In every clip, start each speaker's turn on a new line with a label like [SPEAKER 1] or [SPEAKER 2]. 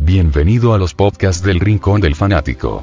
[SPEAKER 1] Bienvenido a los podcasts del Rincón del Fanático.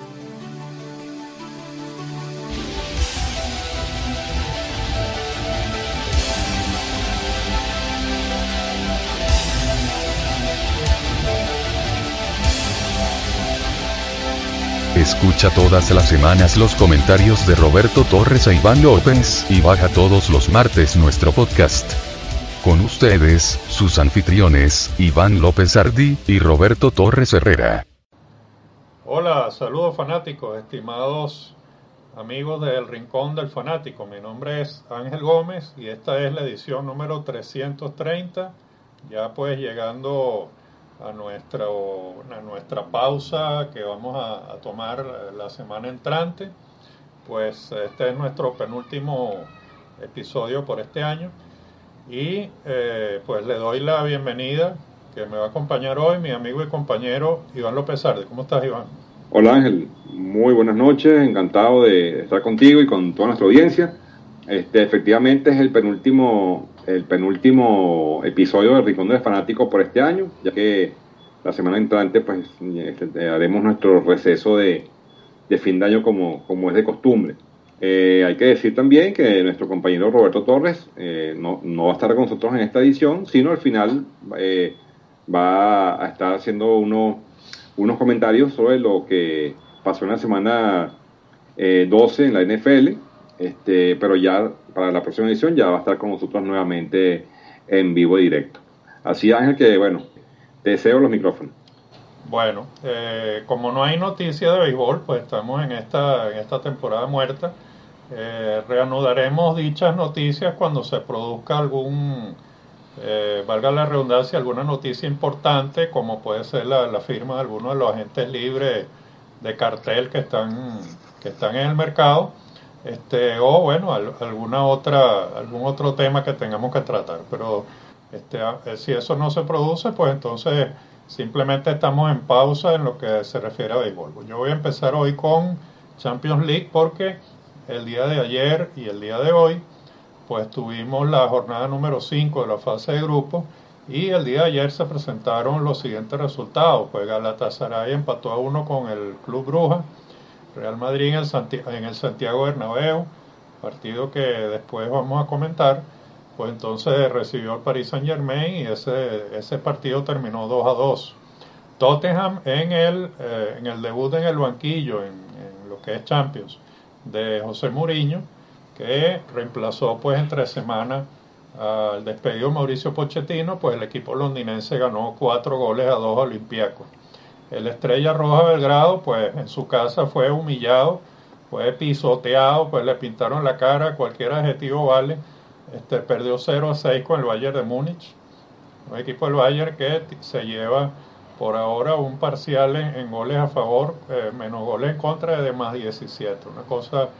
[SPEAKER 1] Escucha todas las semanas los comentarios de Roberto Torres e Iván López, y baja todos los martes nuestro podcast. Con ustedes, sus anfitriones, Iván López Ardi y Roberto Torres Herrera.
[SPEAKER 2] Hola, saludos fanáticos, estimados amigos del Rincón del Fanático. Mi nombre es Ángel Gómez y esta es la edición número 330, ya pues llegando a nuestra pausa que vamos a tomar la semana entrante. Pues este es nuestro penúltimo episodio por este año y pues le doy la bienvenida que me va a acompañar hoy mi amigo y compañero Iván López Ardi. ¿Cómo estás, Iván?
[SPEAKER 3] Hola, Ángel, muy buenas noches, encantado de estar contigo y con toda nuestra audiencia. Efectivamente es el penúltimo episodio del Rincón del Fanático por este año, ya que la semana entrante pues haremos nuestro receso de fin de año como es de costumbre. Hay que decir también que nuestro compañero Roberto Torres no va a estar con nosotros en esta edición, sino al final va a estar haciendo unos comentarios sobre lo que pasó en la semana 12 en la NFL, pero ya para la próxima edición ya va a estar con nosotros nuevamente en vivo y directo. Así, Ángel, que bueno, te cedo los micrófonos.
[SPEAKER 2] Bueno, como no hay noticia de béisbol, pues estamos en esta temporada muerta. Reanudaremos dichas noticias cuando se produzca valga la redundancia, alguna noticia importante, como puede ser la firma de algunos de los agentes libres de cartel que están en el mercado, o bueno, algún otro tema que tengamos que tratar. Pero si eso no se produce, pues entonces simplemente estamos en pausa en lo que se refiere a béisbol. Yo voy a empezar hoy con Champions League porque el día de ayer y el día de hoy pues tuvimos la jornada número 5 de la fase de grupos y el día de ayer se presentaron los siguientes resultados. Pues Galatasaray empató a 1 con el Club Brujas, Real Madrid en el Santiago Bernabéu, partido que después vamos a comentar. Pues entonces recibió al Paris Saint-Germain y ese partido terminó 2-2. Tottenham en el debut en el banquillo, en lo que es Champions, de José Mourinho, que reemplazó pues entre semanas al despedido Mauricio Pochettino, pues el equipo londinense ganó 4-2 a Olympiacos. El Estrella Roja Belgrado, pues en su casa fue humillado, fue pisoteado, pues le pintaron la cara, cualquier adjetivo vale. Perdió 0-6 con el Bayern de Múnich, un equipo del Bayern que se lleva por ahora un parcial en goles a favor, menos goles en contra de más 17, una cosa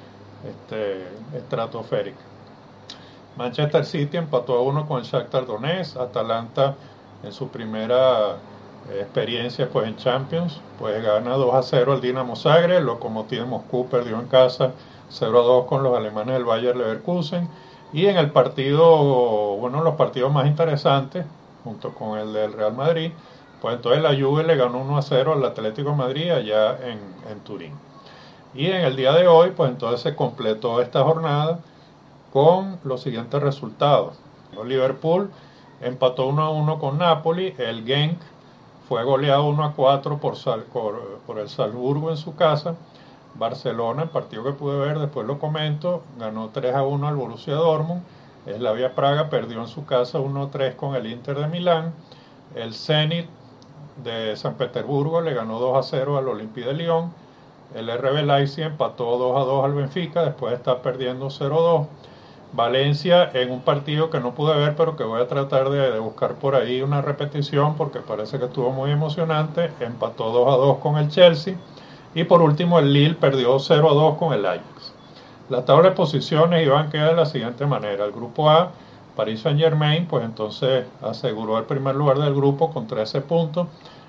[SPEAKER 2] estratosférica. Manchester City empató a 1 con el Shakhtar Donetsk. Atalanta en su primera experiencia pues en Champions pues gana 2-0 al Dinamo Zagreb. Lokomotiv Moscú perdió en casa 0-2 con los alemanes del Bayer Leverkusen. Y en el partido, bueno, los partidos más interesantes, junto con el del Real Madrid, pues entonces la Juve le ganó 1-0 al Atlético de Madrid allá en Turín. Y en el día de hoy, pues entonces se completó esta jornada con los siguientes resultados. El Liverpool empató 1-1 con Napoli, el Genk fue goleado 1-4 por el Salzburgo en su casa. Barcelona, el partido que pude ver, después lo comento, ganó 3-1 al Borussia Dortmund. Slavia Praga perdió en su casa 1-3 con el Inter de Milán. El Zenit de San Petersburgo le ganó 2-0 al Olympique de Lyon. El RB Leipzig empató 2-2 al Benfica, después de estar perdiendo 0-2. Valencia, en un partido que no pude ver, pero que voy a tratar de buscar por ahí una repetición porque parece que estuvo muy emocionante, empató 2-2 con el Chelsea. Y por último el Lille perdió 0-2 con el Ajax. La tabla de posiciones, Iván, queda de la siguiente manera. El grupo A, Paris Saint-Germain, pues entonces aseguró el primer lugar del grupo con 13 puntos.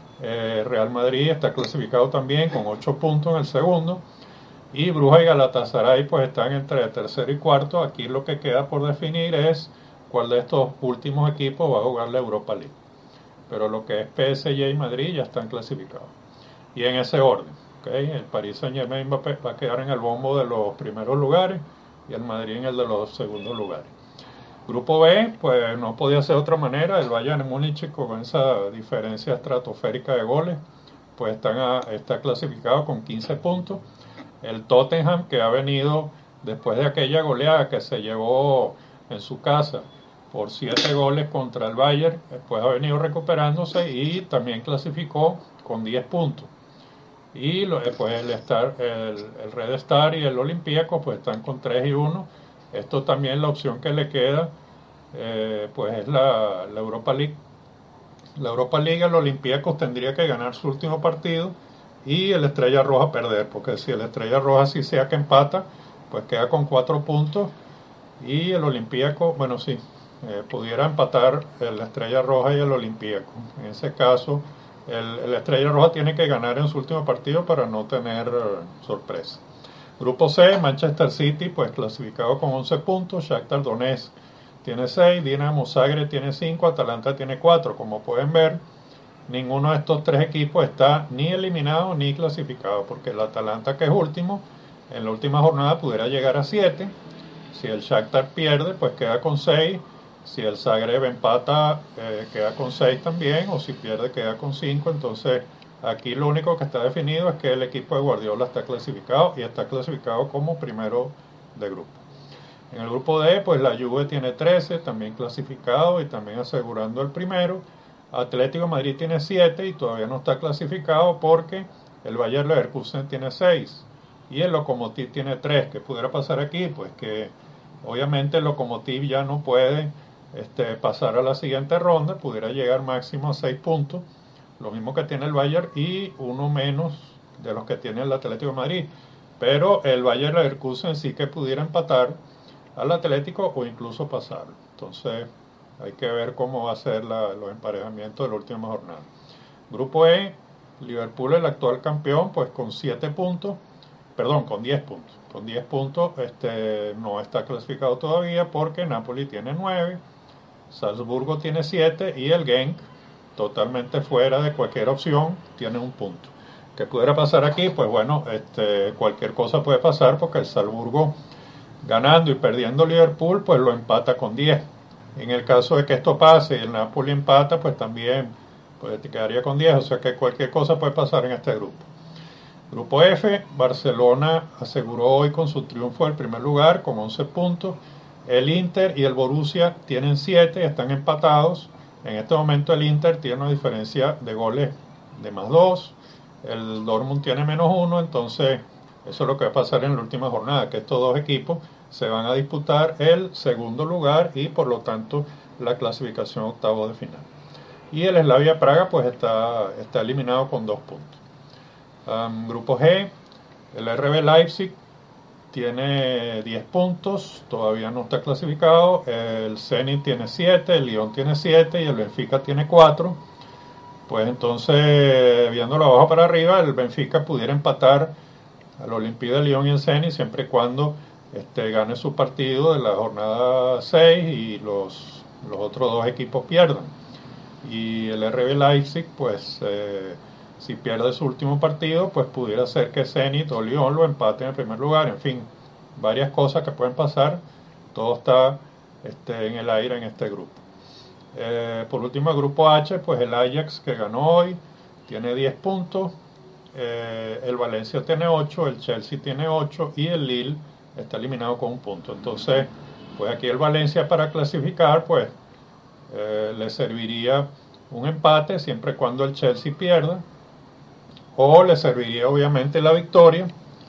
[SPEAKER 2] Real Madrid está clasificado también con 8 puntos en el segundo. Y Brujas y Galatasaray pues están entre tercero y cuarto. Aquí lo que queda por definir es cuál de estos últimos equipos va a jugar la Europa League. pero lo que es PSG y Madrid ya están clasificados. Y en ese orden, ¿okay? El Paris Saint-Germain va a quedar en el bombo de los primeros lugares y el Madrid en el de los segundos lugares. Grupo B, pues no podía ser de otra manera. El Bayern Múnich, con esa diferencia estratosférica de goles, pues está clasificado con 15 puntos. El Tottenham, que ha venido después de aquella goleada que se llevó en su casa por 7 goles contra el Bayern, pues ha venido recuperándose y también clasificó con 10 puntos. Y pues el Red Star y el Olympiacos pues están con 3 y 1. Esto también, la opción que le queda pues es la Europa League. La Europa League, el Olympiacos tendría que ganar su último partido y el Estrella Roja perder, porque si el Estrella Roja sí sea que empata, pues queda con 4 puntos, y el Olympiacos, bueno, sí, pudiera empatar el Estrella Roja y el Olympiacos. En ese caso, el Estrella Roja tiene que ganar en su último partido para no tener sorpresa. Grupo C, Manchester City, pues clasificado con 11 puntos, Shakhtar Donetsk tiene 6, Dinamo Zagreb tiene 5, Atalanta tiene 4. Como pueden ver, ninguno de estos 3 equipos está ni eliminado ni clasificado, porque el Atalanta, que es último, en la última jornada pudiera llegar a 7. Si el Shakhtar pierde, pues queda con 6. Si el Zagreb empata, queda con 6 también, o si pierde, queda con 5. Entonces, aquí lo único que está definido es que el equipo de Guardiola está clasificado, y está clasificado como primero de grupo. En el grupo D, pues la Juve tiene 13, también clasificado y también asegurando el primero. Atlético de Madrid tiene 7 y todavía no está clasificado porque el Bayer Leverkusen tiene 6 y el Lokomotiv tiene 3. ¿Qué pudiera pasar aquí? Pues que obviamente el Lokomotiv ya no puede pasar a la siguiente ronda, pudiera llegar máximo a 6 puntos, lo mismo que tiene el Bayer y uno menos de los que tiene el Atlético de Madrid. Pero el Bayer Leverkusen sí que pudiera empatar al Atlético o incluso pasarlo. Entonces hay que ver cómo va a ser los emparejamientos de la última jornada. Grupo E, Liverpool, el actual campeón, pues con 10 puntos. Con 10 puntos no está clasificado todavía porque Napoli tiene 9, Salzburgo tiene 7 y el Genk, totalmente fuera de cualquier opción, tiene 1 punto. ¿Qué pudiera pasar aquí? Pues bueno, cualquier cosa puede pasar, porque el Salzburgo, ganando y perdiendo Liverpool, pues lo empata con 10. En el caso de que esto pase y el Napoli empata, pues también pues quedaría con 10. O sea que cualquier cosa puede pasar en este grupo. Grupo F, Barcelona aseguró hoy con su triunfo el primer lugar con 11 puntos. El Inter y el Borussia tienen 7, están empatados. En este momento el Inter tiene una diferencia de goles de +2. El Dortmund tiene -1, entonces eso es lo que va a pasar en la última jornada, que estos dos equipos se van a disputar el segundo lugar y por lo tanto la clasificación a octavos de final. Y el Slavia Praga pues está eliminado con 2 puntos. Grupo G, el RB Leipzig tiene 10 puntos, todavía no está clasificado. El Zenit tiene 7, el Lyon tiene 7 y el Benfica tiene 4. Pues entonces, viéndolo abajo para arriba, el Benfica pudiera empatar al Olympique de Lyon y el Zenit siempre y cuando gane su partido de la jornada 6 y los otros dos equipos pierdan. Y el RB Leipzig, pues si pierde su último partido, pues pudiera ser que Zenit o Lyon lo empaten en el primer lugar. En fin, varias cosas que pueden pasar. Todo está en el aire en este grupo. Por último, el grupo H, pues el Ajax, que ganó hoy, tiene 10 puntos. El Valencia tiene 8, el Chelsea tiene 8 y el Lille está eliminado con 1 punto. Entonces, pues aquí el Valencia, para clasificar, pues le serviría un empate siempre y cuando el Chelsea pierda, o le serviría obviamente la victoria,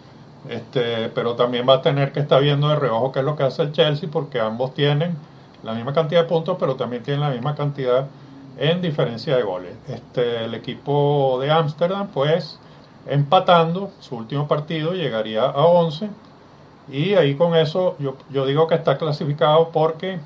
[SPEAKER 2] pero también va a tener que estar viendo de reojo qué es lo que hace el Chelsea, porque ambos tienen la misma cantidad de puntos, pero también tienen la misma cantidad en diferencia de goles. El equipo de Ámsterdam, pues empatando su último partido, llegaría a 11, y ahí con eso yo digo que está clasificado, porque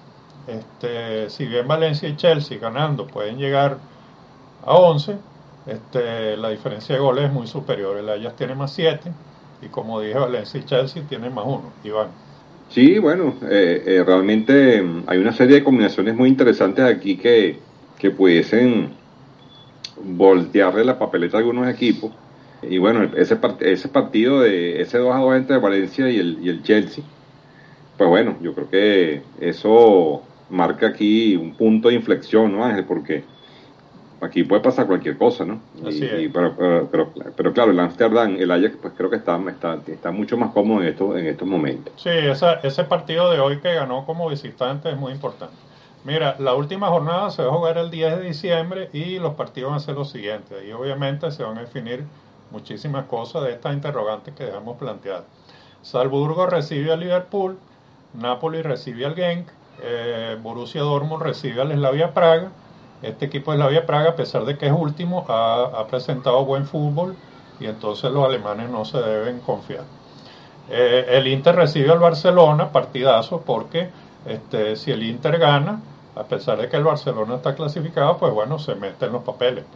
[SPEAKER 2] si bien Valencia y Chelsea ganando pueden llegar a 11, la diferencia de goles es muy superior. El Ajax tiene +7 y, como dije, Valencia y Chelsea tienen +1. Iván.
[SPEAKER 3] Sí, bueno, realmente hay una serie de combinaciones muy interesantes aquí que pudiesen voltearle la papeleta a algunos equipos. Y bueno, ese partido de ese 2-2 entre Valencia y el Chelsea, pues bueno, yo creo que eso marca aquí un punto de inflexión, ¿no, Ángel? Porque aquí puede pasar cualquier cosa, ¿no?
[SPEAKER 2] Así es.
[SPEAKER 3] Pero claro, el Amsterdam, el Ajax, pues creo que está mucho más cómodo en estos momentos.
[SPEAKER 2] Sí, ese partido de hoy que ganó como visitante es muy importante. Mira, la última jornada se va a jugar el 10 de diciembre y los partidos van a ser los siguientes. Y obviamente se van a definir muchísimas cosas de estas interrogantes que dejamos planteadas. Salzburgo recibe al Liverpool, Napoli recibe al Genk, Borussia Dortmund recibe al Slavia Praga. Este equipo de Slavia Praga, a pesar de que es último, ha presentado buen fútbol y entonces los alemanes no se deben confiar. El Inter recibe al Barcelona, partidazo, porque si el Inter gana, a pesar de que el Barcelona está clasificado, pues bueno, se mete en los papeles.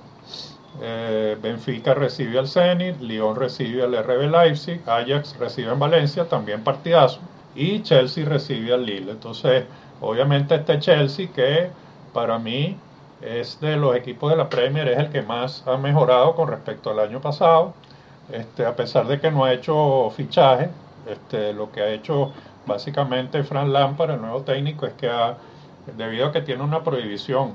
[SPEAKER 2] Benfica recibe al Zenit, Lyon recibe al RB Leipzig, Ajax recibe en Valencia, también partidazo, y Chelsea recibe al Lille. Entonces, obviamente este Chelsea, que para mí es de los equipos de la Premier, es el que más ha mejorado con respecto al año pasado, a pesar de que no ha hecho fichaje, lo que ha hecho básicamente Frank Lampard, el nuevo técnico, es que debido a que tiene una prohibición,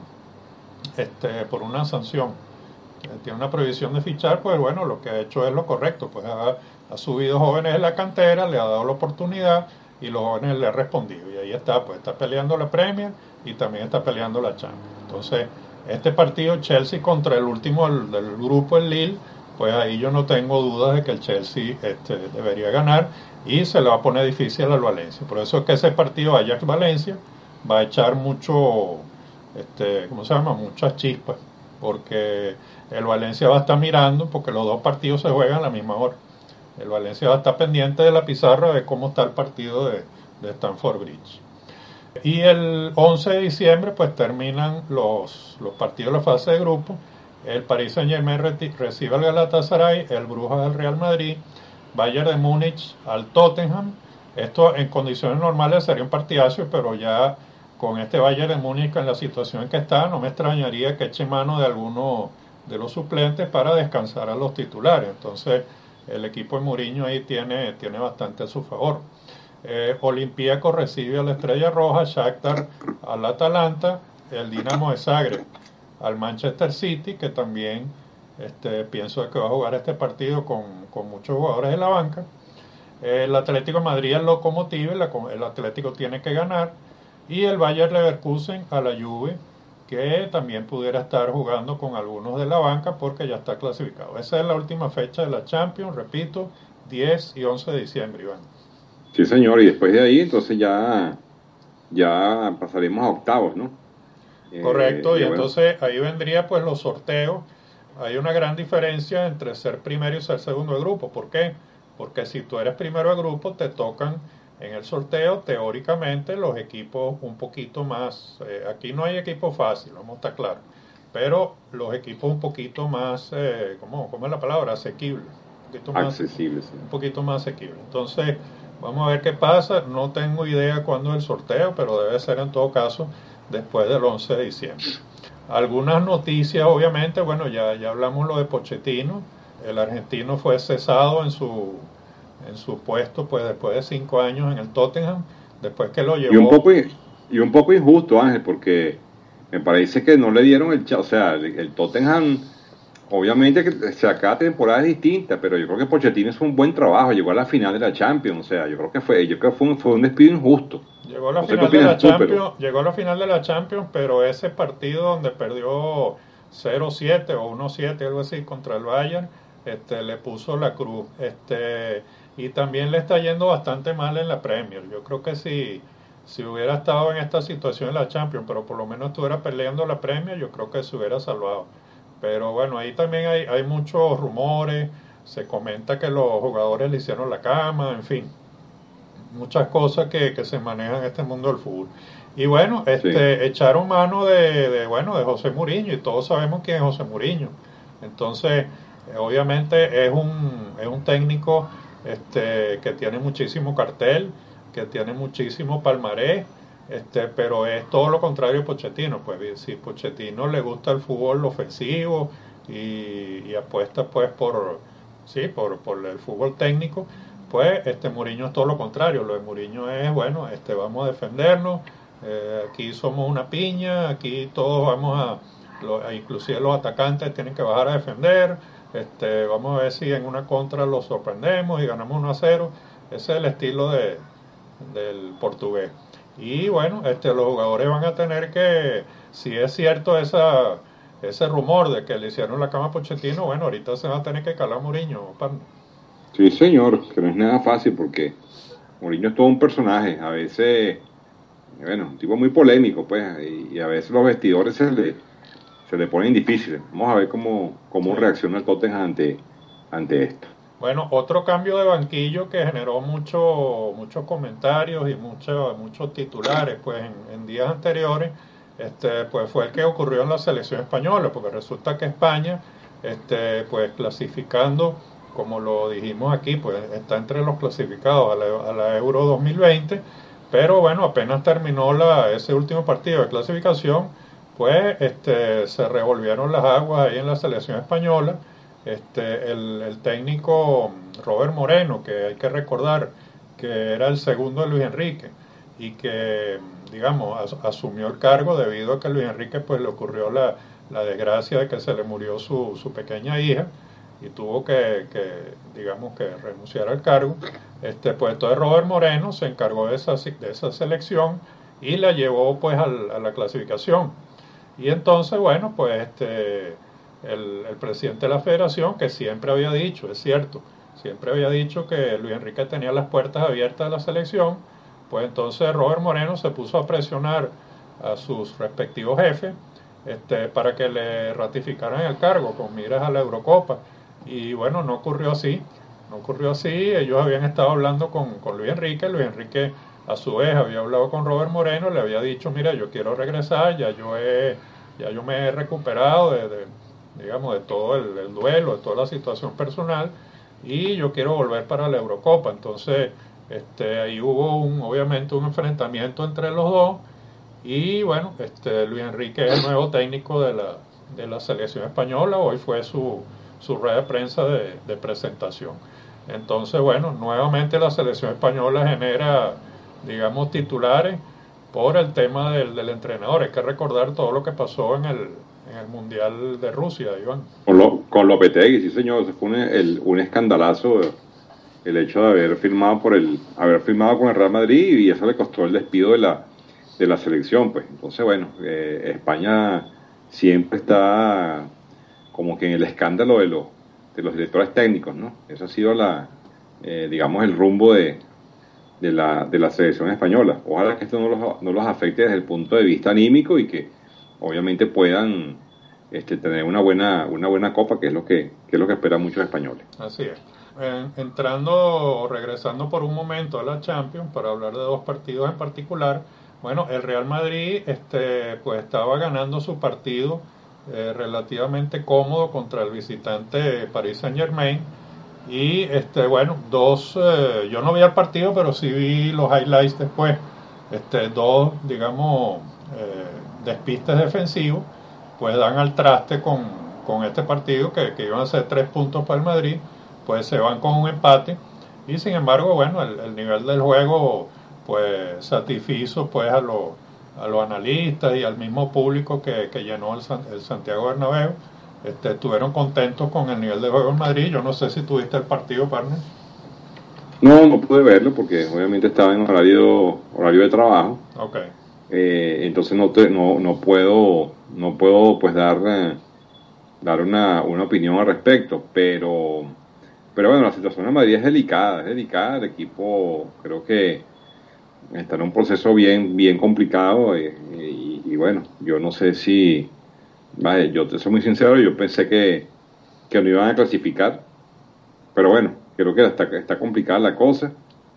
[SPEAKER 2] por una sanción, tiene una prohibición de fichar, pues bueno, lo que ha hecho es lo correcto, pues ha subido jóvenes en la cantera, le ha dado la oportunidad y los jóvenes le han respondido, y ahí está, pues está peleando la Premier y también está peleando la Champions. Entonces, este partido Chelsea contra el último del grupo, el Lille, pues ahí yo no tengo dudas de que el Chelsea debería ganar y se le va a poner difícil al Valencia. Por eso es que ese partido Ajax-Valencia va a echar mucho, ¿cómo se llama? Muchas chispas, porque el Valencia va a estar mirando, porque los dos partidos se juegan a la misma hora. El Valencia va a estar pendiente de la pizarra de cómo está el partido de Stamford Bridge. Y el 11 de diciembre pues terminan los partidos de la fase de grupo. El Paris Saint-Germain recibe al Galatasaray, el Brujas al Real Madrid, Bayern de Múnich al Tottenham. Esto en condiciones normales sería un partidazo, pero ya con este Bayern de Múnich en la situación en que está, no me extrañaría que eche mano de alguno de los suplentes para descansar a los titulares. Entonces el equipo de Mourinho ahí tiene bastante a su favor. Olympiacos recibe a la Estrella Roja, Shakhtar al Atalanta, el Dinamo de Zagreb al Manchester City, que también pienso que va a jugar este partido con muchos jugadores en la banca. El Atlético de Madrid al Lokomotiv, el Atlético tiene que ganar, y el Bayer Leverkusen a la Juve, que también pudiera estar jugando con algunos de la banca porque ya está clasificado. Esa es la última fecha de la Champions, repito, 10 y 11 de diciembre, Iván.
[SPEAKER 3] Sí, señor, y después de ahí entonces ya pasaremos a octavos, ¿no?
[SPEAKER 2] Correcto, y
[SPEAKER 3] bueno,
[SPEAKER 2] entonces ahí vendría pues los sorteos. Hay una gran diferencia entre ser primero y ser segundo de grupo. ¿Por qué? Porque si tú eres primero de grupo te tocan en el sorteo teóricamente los equipos un poquito más, aquí no hay equipo fácil, vamos a estar claros, pero los equipos un poquito más, ¿cómo es la palabra? Asequible.
[SPEAKER 3] Accesible, sí.
[SPEAKER 2] Un poquito más asequible. Entonces, vamos a ver qué pasa. No tengo idea cuándo es el sorteo, pero debe ser en todo caso después del 11 de diciembre. Algunas noticias, obviamente, bueno, ya hablamos lo de Pochettino. El argentino fue cesado en su puesto pues después de 5 años en el Tottenham, después que lo llevó.
[SPEAKER 3] Y un poco injusto, Ángel, porque me parece que no le dieron o sea, el Tottenham, obviamente que cada temporada es distinta, pero yo creo que Pochettino hizo un buen trabajo, llegó a la final de la Champions, o sea, yo creo que fue un despido injusto.
[SPEAKER 2] Llegó a la final de la Champions, llegó a la final de la Champions, pero ese partido donde perdió 0-7 o 1-7, algo así, contra el Bayern, le puso la cruz, y también le está yendo bastante mal en la Premier. Yo creo que si hubiera estado en esta situación en la Champions, pero por lo menos estuviera peleando la Premier, yo creo que se hubiera salvado. Pero bueno, ahí también hay muchos rumores, se comenta que los jugadores le hicieron la cama, en fin, muchas cosas que se manejan en este mundo del fútbol. Y bueno,
[SPEAKER 3] Sí.
[SPEAKER 2] echaron mano de José Mourinho, y todos sabemos quién es José Mourinho. Entonces, obviamente es un técnico que tiene muchísimo cartel, que tiene muchísimo palmarés, pero es todo lo contrario de Pochettino. Pues si Pochettino le gusta el fútbol ofensivo, y apuesta pues por el fútbol técnico. Pues Mourinho es todo lo contrario. Lo de Mourinho es, bueno, vamos a defendernos, aquí somos una piña, aquí todos inclusive los atacantes tienen que bajar a defender, vamos a ver si en una contra los sorprendemos y ganamos 1-0. Ese es el estilo del portugués. Y bueno, los jugadores van a tener que, si es cierto ese rumor de que le hicieron la cama a Pochettino, bueno, ahorita se va a tener que calar a Mourinho.
[SPEAKER 3] Sí, señor, que no es nada fácil porque Mourinho es todo un personaje, a veces, bueno, un tipo muy polémico, pues, y a veces los vestidores se le ponen difíciles. Vamos a ver cómo reacciona el Tottenham ante esto.
[SPEAKER 2] Bueno, otro cambio de banquillo que generó muchos comentarios y muchos titulares, pues, en días anteriores, pues fue el que ocurrió en la selección española, porque resulta que España, pues clasificando, como lo dijimos aquí, pues está entre los clasificados a la Euro 2020, pero bueno, apenas terminó ese último partido de clasificación, pues se revolvieron las aguas ahí en la selección española. El técnico Robert Moreno, que hay que recordar que era el segundo de Luis Enrique y que, digamos, asumió el cargo debido a que a Luis Enrique pues le ocurrió la desgracia de que se le murió su pequeña hija y tuvo que renunciar al cargo. Pues entonces Robert Moreno se encargó de esa selección y la llevó pues a la clasificación. Y entonces, bueno, pues el presidente de la federación, que siempre había dicho, es cierto, siempre había dicho que Luis Enrique tenía las puertas abiertas de la selección, pues entonces Robert Moreno se puso a presionar a sus respectivos jefes para que le ratificaran el cargo con miras a la Eurocopa. Y bueno, no ocurrió así, ellos habían estado hablando con Luis Enrique a su vez había hablado con Robert Moreno, le había dicho, mira, yo quiero regresar, ya yo me he recuperado de todo el duelo, de toda la situación personal, y yo quiero volver para la Eurocopa. Entonces, ahí hubo obviamente un enfrentamiento entre los dos, y bueno, Luis Enrique es el nuevo técnico de la selección española, hoy fue su rueda de prensa de presentación. Entonces, bueno, nuevamente la selección española genera, digamos, titulares por el tema del entrenador. Hay que recordar todo lo que pasó en el Mundial de Rusia, Iván.
[SPEAKER 3] Con Lopetegui, sí señor, fue un escandalazo el hecho de haber firmado con el Real Madrid, y eso le costó el despido de la selección, pues. Entonces, bueno, España siempre está como que en el escándalo de los directores técnicos, ¿no? Eso ha sido digamos, el rumbo de la selección española. Ojalá que esto no los afecte desde el punto de vista anímico y que obviamente puedan tener una buena copa, que es lo que esperan muchos españoles.
[SPEAKER 2] Así es. Regresando por un momento a la Champions para hablar de dos partidos en particular. Bueno, el Real Madrid pues estaba ganando su partido relativamente cómodo contra el visitante Paris Saint-Germain. Y bueno, yo no vi el partido, pero sí vi los highlights después. Dos, digamos, despistes defensivos, pues dan al traste con este partido que iban a ser 3 puntos para el Madrid, pues se van con un empate. Y sin embargo, bueno, el nivel del juego pues satisfizo pues a los analistas y al mismo público que llenó el Santiago Bernabéu. Estuvieron contentos con el nivel de juego en Madrid. Yo no sé si tuviste el partido, partner.
[SPEAKER 3] No pude verlo porque obviamente estaba en horario de trabajo.
[SPEAKER 2] Okay.
[SPEAKER 3] Entonces no puedo pues dar una opinión al respecto, pero bueno, la situación en Madrid es delicada. El equipo creo que está en un proceso bien complicado, y bueno, yo no sé si, vale, yo te soy muy sincero, yo pensé que no iban a clasificar, pero bueno, creo que está complicada la cosa.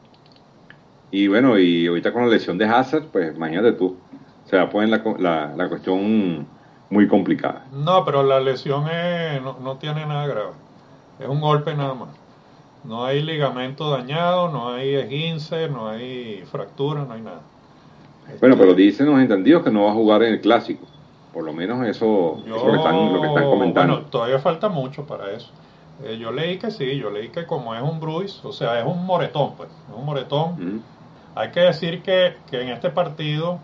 [SPEAKER 3] Y bueno, y ahorita con la lesión de Hazard, pues imagínate tú, se va a poner la cuestión muy complicada.
[SPEAKER 2] No, pero la lesión no tiene nada grave, es un golpe nada más. No hay ligamento dañado, no hay esguince, no hay fractura, no hay nada.
[SPEAKER 3] Bueno, pero dicen los entendidos que no va a jugar en el Clásico Por lo menos eso es lo que están comentando.
[SPEAKER 2] Bueno, todavía falta mucho para eso. Yo leí que sí, yo leí que como es un bruise, o sea, es un moretón, pues, es un moretón. Hay que decir que en este partido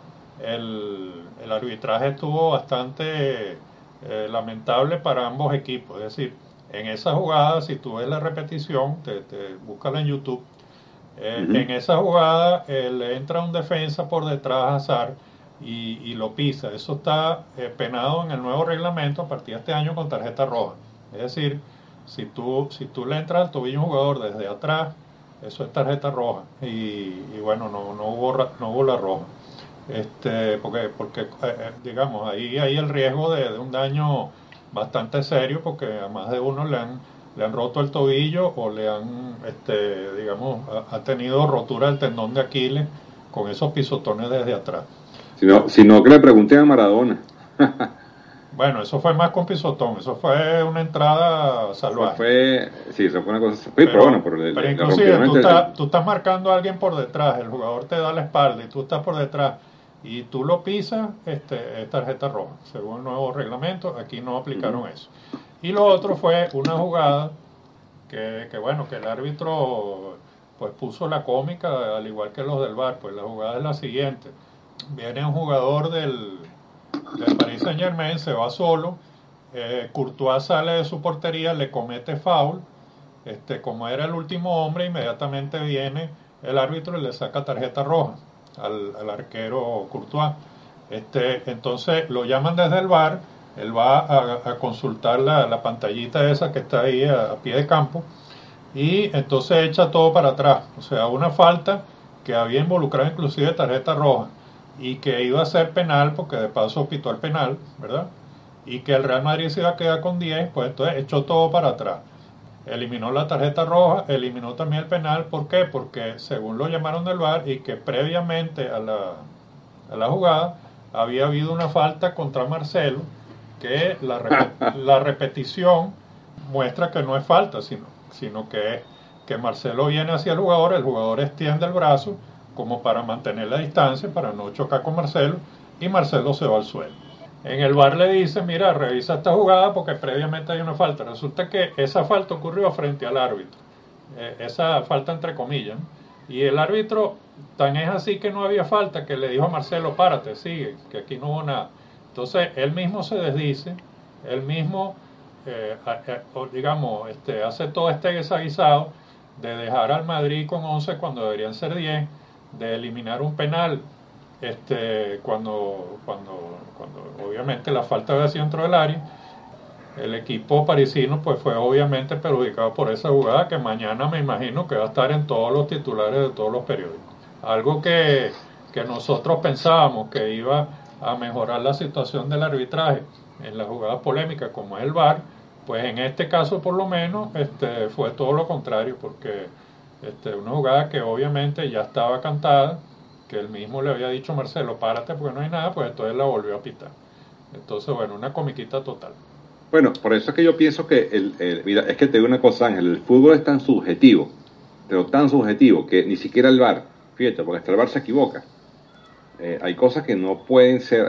[SPEAKER 2] el arbitraje estuvo bastante lamentable para ambos equipos. Es decir, en esa jugada, si tú ves la repetición, búscala en YouTube, en esa jugada le entra un defensa por detrás a Hazard y lo pisa. Eso está penado en el nuevo reglamento a partir de este año con tarjeta roja. Es decir, si tú le entras al tobillo a un jugador desde atrás, eso es tarjeta roja. Y bueno, no hubo la roja. Porque digamos, ahí hay el riesgo de un daño bastante serio, porque a más de uno le han roto el tobillo o le han, digamos, ha tenido rotura del tendón de Aquiles con esos pisotones desde atrás.
[SPEAKER 3] Sino que le pregunten a Maradona.
[SPEAKER 2] Bueno, eso fue más con pisotón, eso fue una entrada salvaje.
[SPEAKER 3] Eso fue una cosa. Pero
[SPEAKER 2] inclusive tú estás marcando a alguien por detrás, el jugador te da la espalda y tú estás por detrás y tú lo pisas, es tarjeta roja. Según el nuevo reglamento, aquí no aplicaron eso. Y lo otro fue una jugada que el árbitro pues puso la cómica, al igual que los del VAR. Pues la jugada es la siguiente: viene un jugador del Paris Saint-Germain, se va solo, Courtois sale de su portería, le comete foul, como era el último hombre, inmediatamente viene el árbitro y le saca tarjeta roja al arquero Courtois. Entonces lo llaman desde el VAR, él va a consultar la pantallita esa que está ahí a pie de campo, y entonces echa todo para atrás. O sea, una falta que había involucrado inclusive tarjeta roja y que iba a ser penal, porque de paso pitó el penal, ¿verdad? Y que el Real Madrid se iba a quedar con 10, pues entonces echó todo para atrás. Eliminó la tarjeta roja, eliminó también el penal. ¿Por qué? Porque según lo llamaron del VAR y que previamente a la jugada había habido una falta contra Marcelo, que la repetición muestra que no es falta, sino que Marcelo viene hacia el jugador extiende el brazo como para mantener la distancia, para no chocar con Marcelo, y Marcelo se va al suelo. En el VAR le dice, mira, revisa esta jugada porque previamente hay una falta. Resulta que esa falta ocurrió frente al árbitro, esa falta entre comillas, ¿no? Y el árbitro tan es así que no había falta, que le dijo a Marcelo, párate, sigue, que aquí no hubo nada. Entonces él mismo se desdice, él mismo hace todo este desaguisado de dejar al Madrid con 11 cuando deberían ser 10, de eliminar un penal cuando obviamente la falta había sido dentro del área. El equipo parisino pues fue obviamente perjudicado por esa jugada, que mañana me imagino que va a estar en todos los titulares de todos los periódicos. Algo que nosotros pensábamos que iba a mejorar la situación del arbitraje en las jugadas polémicas como es el VAR, pues en este caso por lo menos fue todo lo contrario, porque una jugada que obviamente ya estaba cantada, que él mismo le había dicho a Marcelo, párate porque no hay nada, pues entonces la volvió a pitar. Entonces, bueno, una comiquita total.
[SPEAKER 3] Bueno, por eso es que yo pienso que, mira, es que te digo una cosa, Ángel, el fútbol es tan subjetivo, pero tan subjetivo, que ni siquiera el VAR, fíjate, porque hasta el VAR se equivoca. Hay cosas que no pueden ser,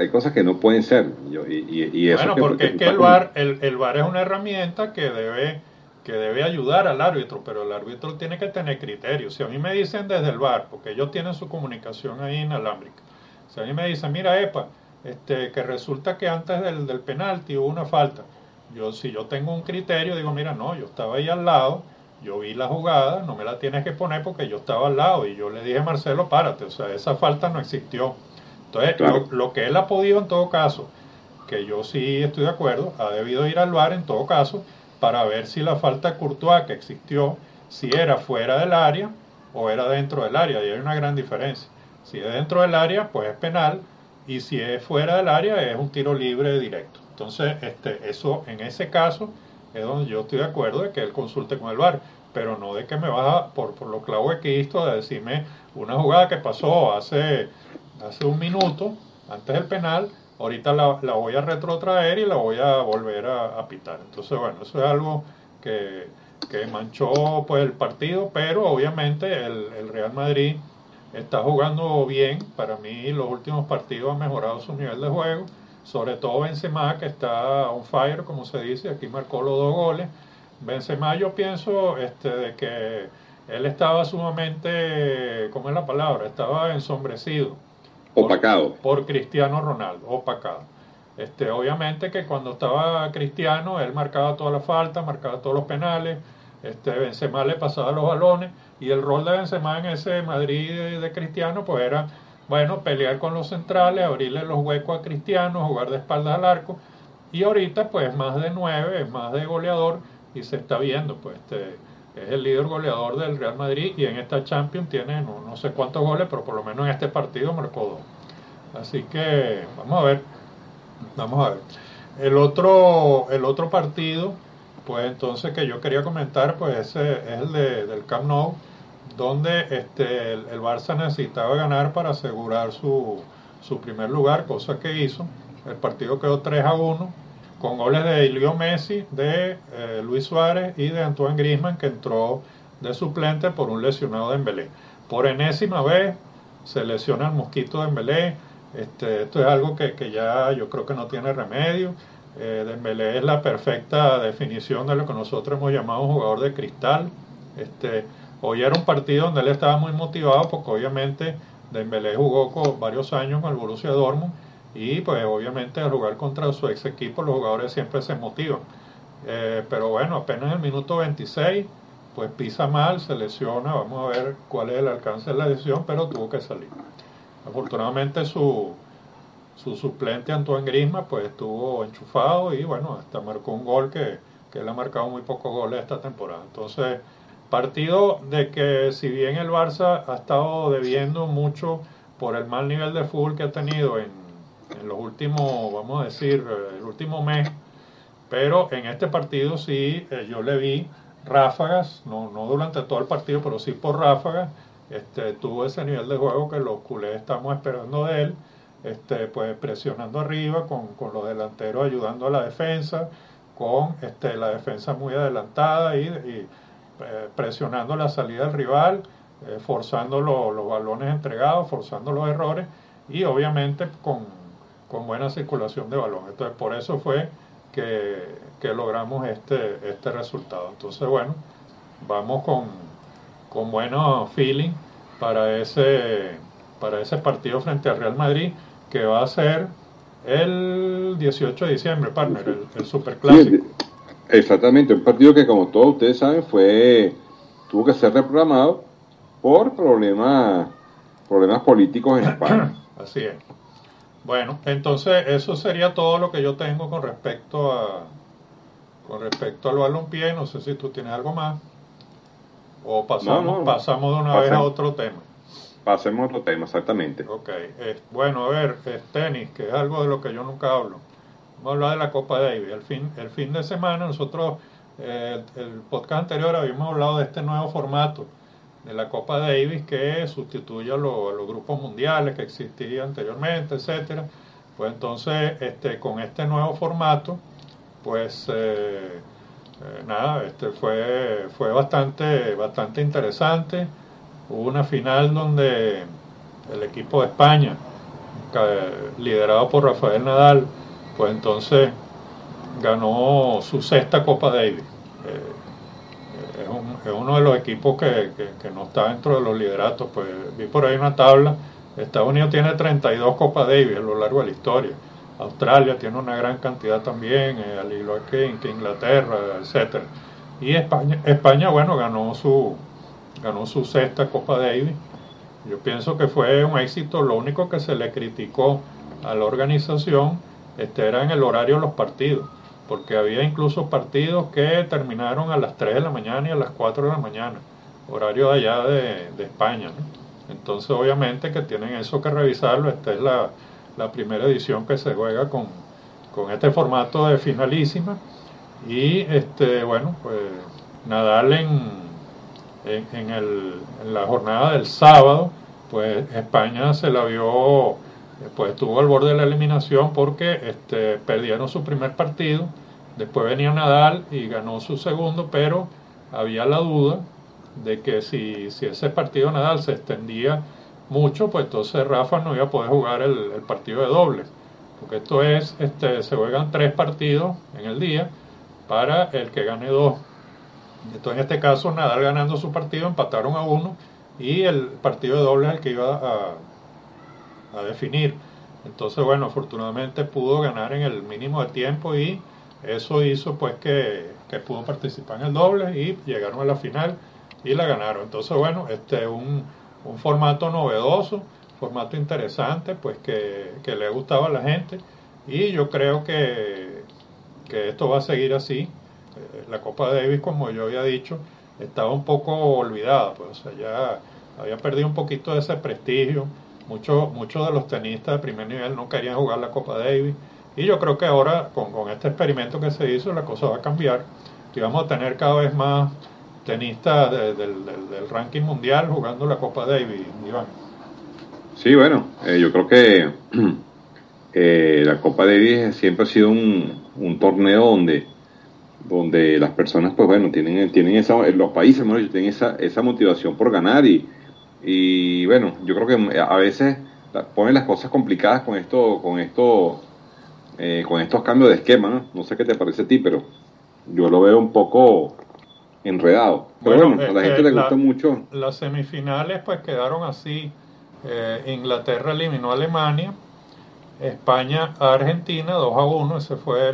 [SPEAKER 3] y eso
[SPEAKER 2] bueno, porque es que el VAR es una herramienta que debe ayudar al árbitro, pero el árbitro tiene que tener criterio. Si a mí me dicen desde el VAR, porque ellos tienen su comunicación ahí inalámbrica, si a mí me dicen, mira, que resulta que antes del penalti hubo una falta, si yo tengo un criterio, digo, mira, no, yo estaba ahí al lado, yo vi la jugada, no me la tienes que poner porque yo estaba al lado y yo le dije a Marcelo, párate, o sea, esa falta no existió. Entonces, claro, lo que él ha podido en todo caso, que yo sí estoy de acuerdo, ha debido ir al VAR en todo caso para ver si la falta de Courtois que existió, si era fuera del área o era dentro del área, y hay una gran diferencia. Si es dentro del área, pues es penal, y si es fuera del área, es un tiro libre directo. Entonces, eso en ese caso es donde yo estoy de acuerdo de que él consulte con el VAR, pero no de que me vaya por lo clavo de Cristo de decirme una jugada que pasó hace un minuto, antes del penal, ahorita la voy a retrotraer y la voy a volver a pitar. Entonces, bueno, eso es algo que manchó pues el partido, pero obviamente el Real Madrid está jugando bien. Para mí los últimos partidos han mejorado su nivel de juego. sobre todo Benzema, que está on fire, como se dice, aquí marcó los 2 goles. Benzema, yo pienso de que él estaba sumamente, ¿cómo es la palabra? Estaba ensombrecido.
[SPEAKER 3] Opacado.
[SPEAKER 2] Por Cristiano Ronaldo, opacado. Obviamente que cuando estaba Cristiano, él marcaba todas las faltas, marcaba todos los penales, Benzema le pasaba los balones, y el rol de Benzema en ese Madrid de Cristiano, pues era, bueno, pelear con los centrales, abrirle los huecos a Cristiano, jugar de espaldas al arco, y ahorita pues más de 9, es más de goleador, y se está viendo, pues es el líder goleador del Real Madrid, y en esta Champions tiene no sé cuántos goles, pero por lo menos en este partido marcó 2. Así que vamos a ver. El otro partido, pues entonces que yo quería comentar, pues ese es el del Camp Nou, donde el Barça necesitaba ganar para asegurar su primer lugar, cosa que hizo. El partido quedó 3-1, con goles de Leo Messi, de Luis Suárez y de Antoine Griezmann, que entró de suplente por un lesionado de Dembélé. Por enésima vez se lesiona el mosquito de Dembélé. Esto es algo que ya yo creo que no tiene remedio. Dembélé es la perfecta definición de lo que nosotros hemos llamado un jugador de cristal. Hoy era un partido donde él estaba muy motivado, porque obviamente Dembélé jugó varios años con el Borussia Dortmund, y pues obviamente al jugar contra su ex equipo los jugadores siempre se motivan. Pero bueno, apenas en el minuto 26 pues pisa mal, se lesiona. Vamos a ver cuál es el alcance de la lesión, pero tuvo que salir. Afortunadamente su suplente Antoine Griezmann pues estuvo enchufado, y bueno, hasta marcó un gol que él ha marcado muy pocos goles esta temporada. Entonces, partido de que si bien el Barça ha estado debiendo mucho por el mal nivel de fútbol que ha tenido en los últimos, vamos a decir, el último mes, pero en este partido sí, yo le vi ráfagas, no durante todo el partido, pero sí por ráfagas. Tuvo ese nivel de juego que los culés estamos esperando de él, pues presionando arriba, con los delanteros ayudando a la defensa, con la defensa muy adelantada, y presionando la salida del rival, forzando los balones entregados, forzando los errores, y obviamente con buena circulación de balón. Entonces por eso fue que logramos este resultado. Entonces bueno, vamos con buenos feeling para ese partido frente al Real Madrid, que va a ser el 18 de diciembre, partner, el Superclásico.
[SPEAKER 3] Sí, exactamente, un partido que, como todos ustedes saben, tuvo que ser reprogramado por problemas políticos en España.
[SPEAKER 2] Así es. Bueno, entonces eso sería todo lo que yo tengo con respecto al balompié. No sé si tú tienes algo más. O pasamos de una vez a otro tema.
[SPEAKER 3] Pasemos a otro tema, exactamente.
[SPEAKER 2] Ok, bueno, a ver, tenis, que es algo de lo que yo nunca hablo. Vamos a hablar de la Copa Davis. El fin de semana nosotros, el podcast anterior habíamos hablado de este nuevo formato de la Copa Davis, que sustituye a los grupos mundiales que existían anteriormente, etcétera. Pues entonces, con este nuevo formato, pues nada, fue bastante interesante. Hubo una final donde el equipo de España, liderado por Rafael Nadal, pues entonces ganó su 6ª Copa Davis. Es uno de los equipos que no está dentro de los lideratos. Pues vi por ahí una tabla. Estados Unidos tiene 32 Copa Davis a lo largo de la historia. Australia tiene una gran cantidad también, al igual que Inglaterra, etcétera. Y España, bueno, ganó su 6ª Copa Davis. Yo pienso que fue un éxito. Lo único que se le criticó a la organización era en el horario de los partidos, porque había incluso partidos que terminaron a las 3 de la mañana y a las 4 de la mañana, horario de allá de España, ¿no? Entonces obviamente que tienen eso que revisarlo. Esta es la primera edición que se juega con este formato de finalísima, y bueno, pues Nadal en la jornada del sábado, pues España se la vio, pues estuvo al borde de la eliminación, porque perdieron su primer partido. Después venía Nadal y ganó su segundo, pero había la duda de que si ese partido de Nadal se extendía mucho, pues entonces Rafa no iba a poder jugar el partido de dobles. porque esto es, se juegan 3 partidos en el día para el que gane 2. Entonces, en este caso, Nadal ganando su partido, empataron a 1 y el partido de doble es el que iba a definir. Entonces, bueno, afortunadamente pudo ganar en el mínimo de tiempo y eso hizo pues que pudo participar en el doble y llegaron a la final y la ganaron. Entonces, bueno, un formato novedoso, formato interesante, pues que le gustaba a la gente y yo creo que esto va a seguir así. La Copa Davis, como yo había dicho, estaba un poco olvidada, pues, o sea, ya había perdido un poquito de ese prestigio. Muchos de los tenistas de primer nivel no querían jugar la Copa Davis y yo creo que ahora con este experimento que se hizo la cosa va a cambiar y vamos a tener cada vez más tenistas del ranking mundial jugando la Copa Davis, Iván.
[SPEAKER 3] Sí, bueno, yo creo que la Copa Davis siempre ha sido un torneo donde las personas, pues bueno, tienen los países, ¿no? Tienen esa motivación por ganar y bueno, yo creo que a veces ponen las cosas complicadas con estos cambios de esquema, ¿no? No sé qué te parece a ti, pero yo lo veo un poco enredado. Pero bueno, a la gente le gusta mucho.
[SPEAKER 2] Las semifinales pues quedaron así. Inglaterra eliminó a Alemania, España a Argentina 2-1. Ese fue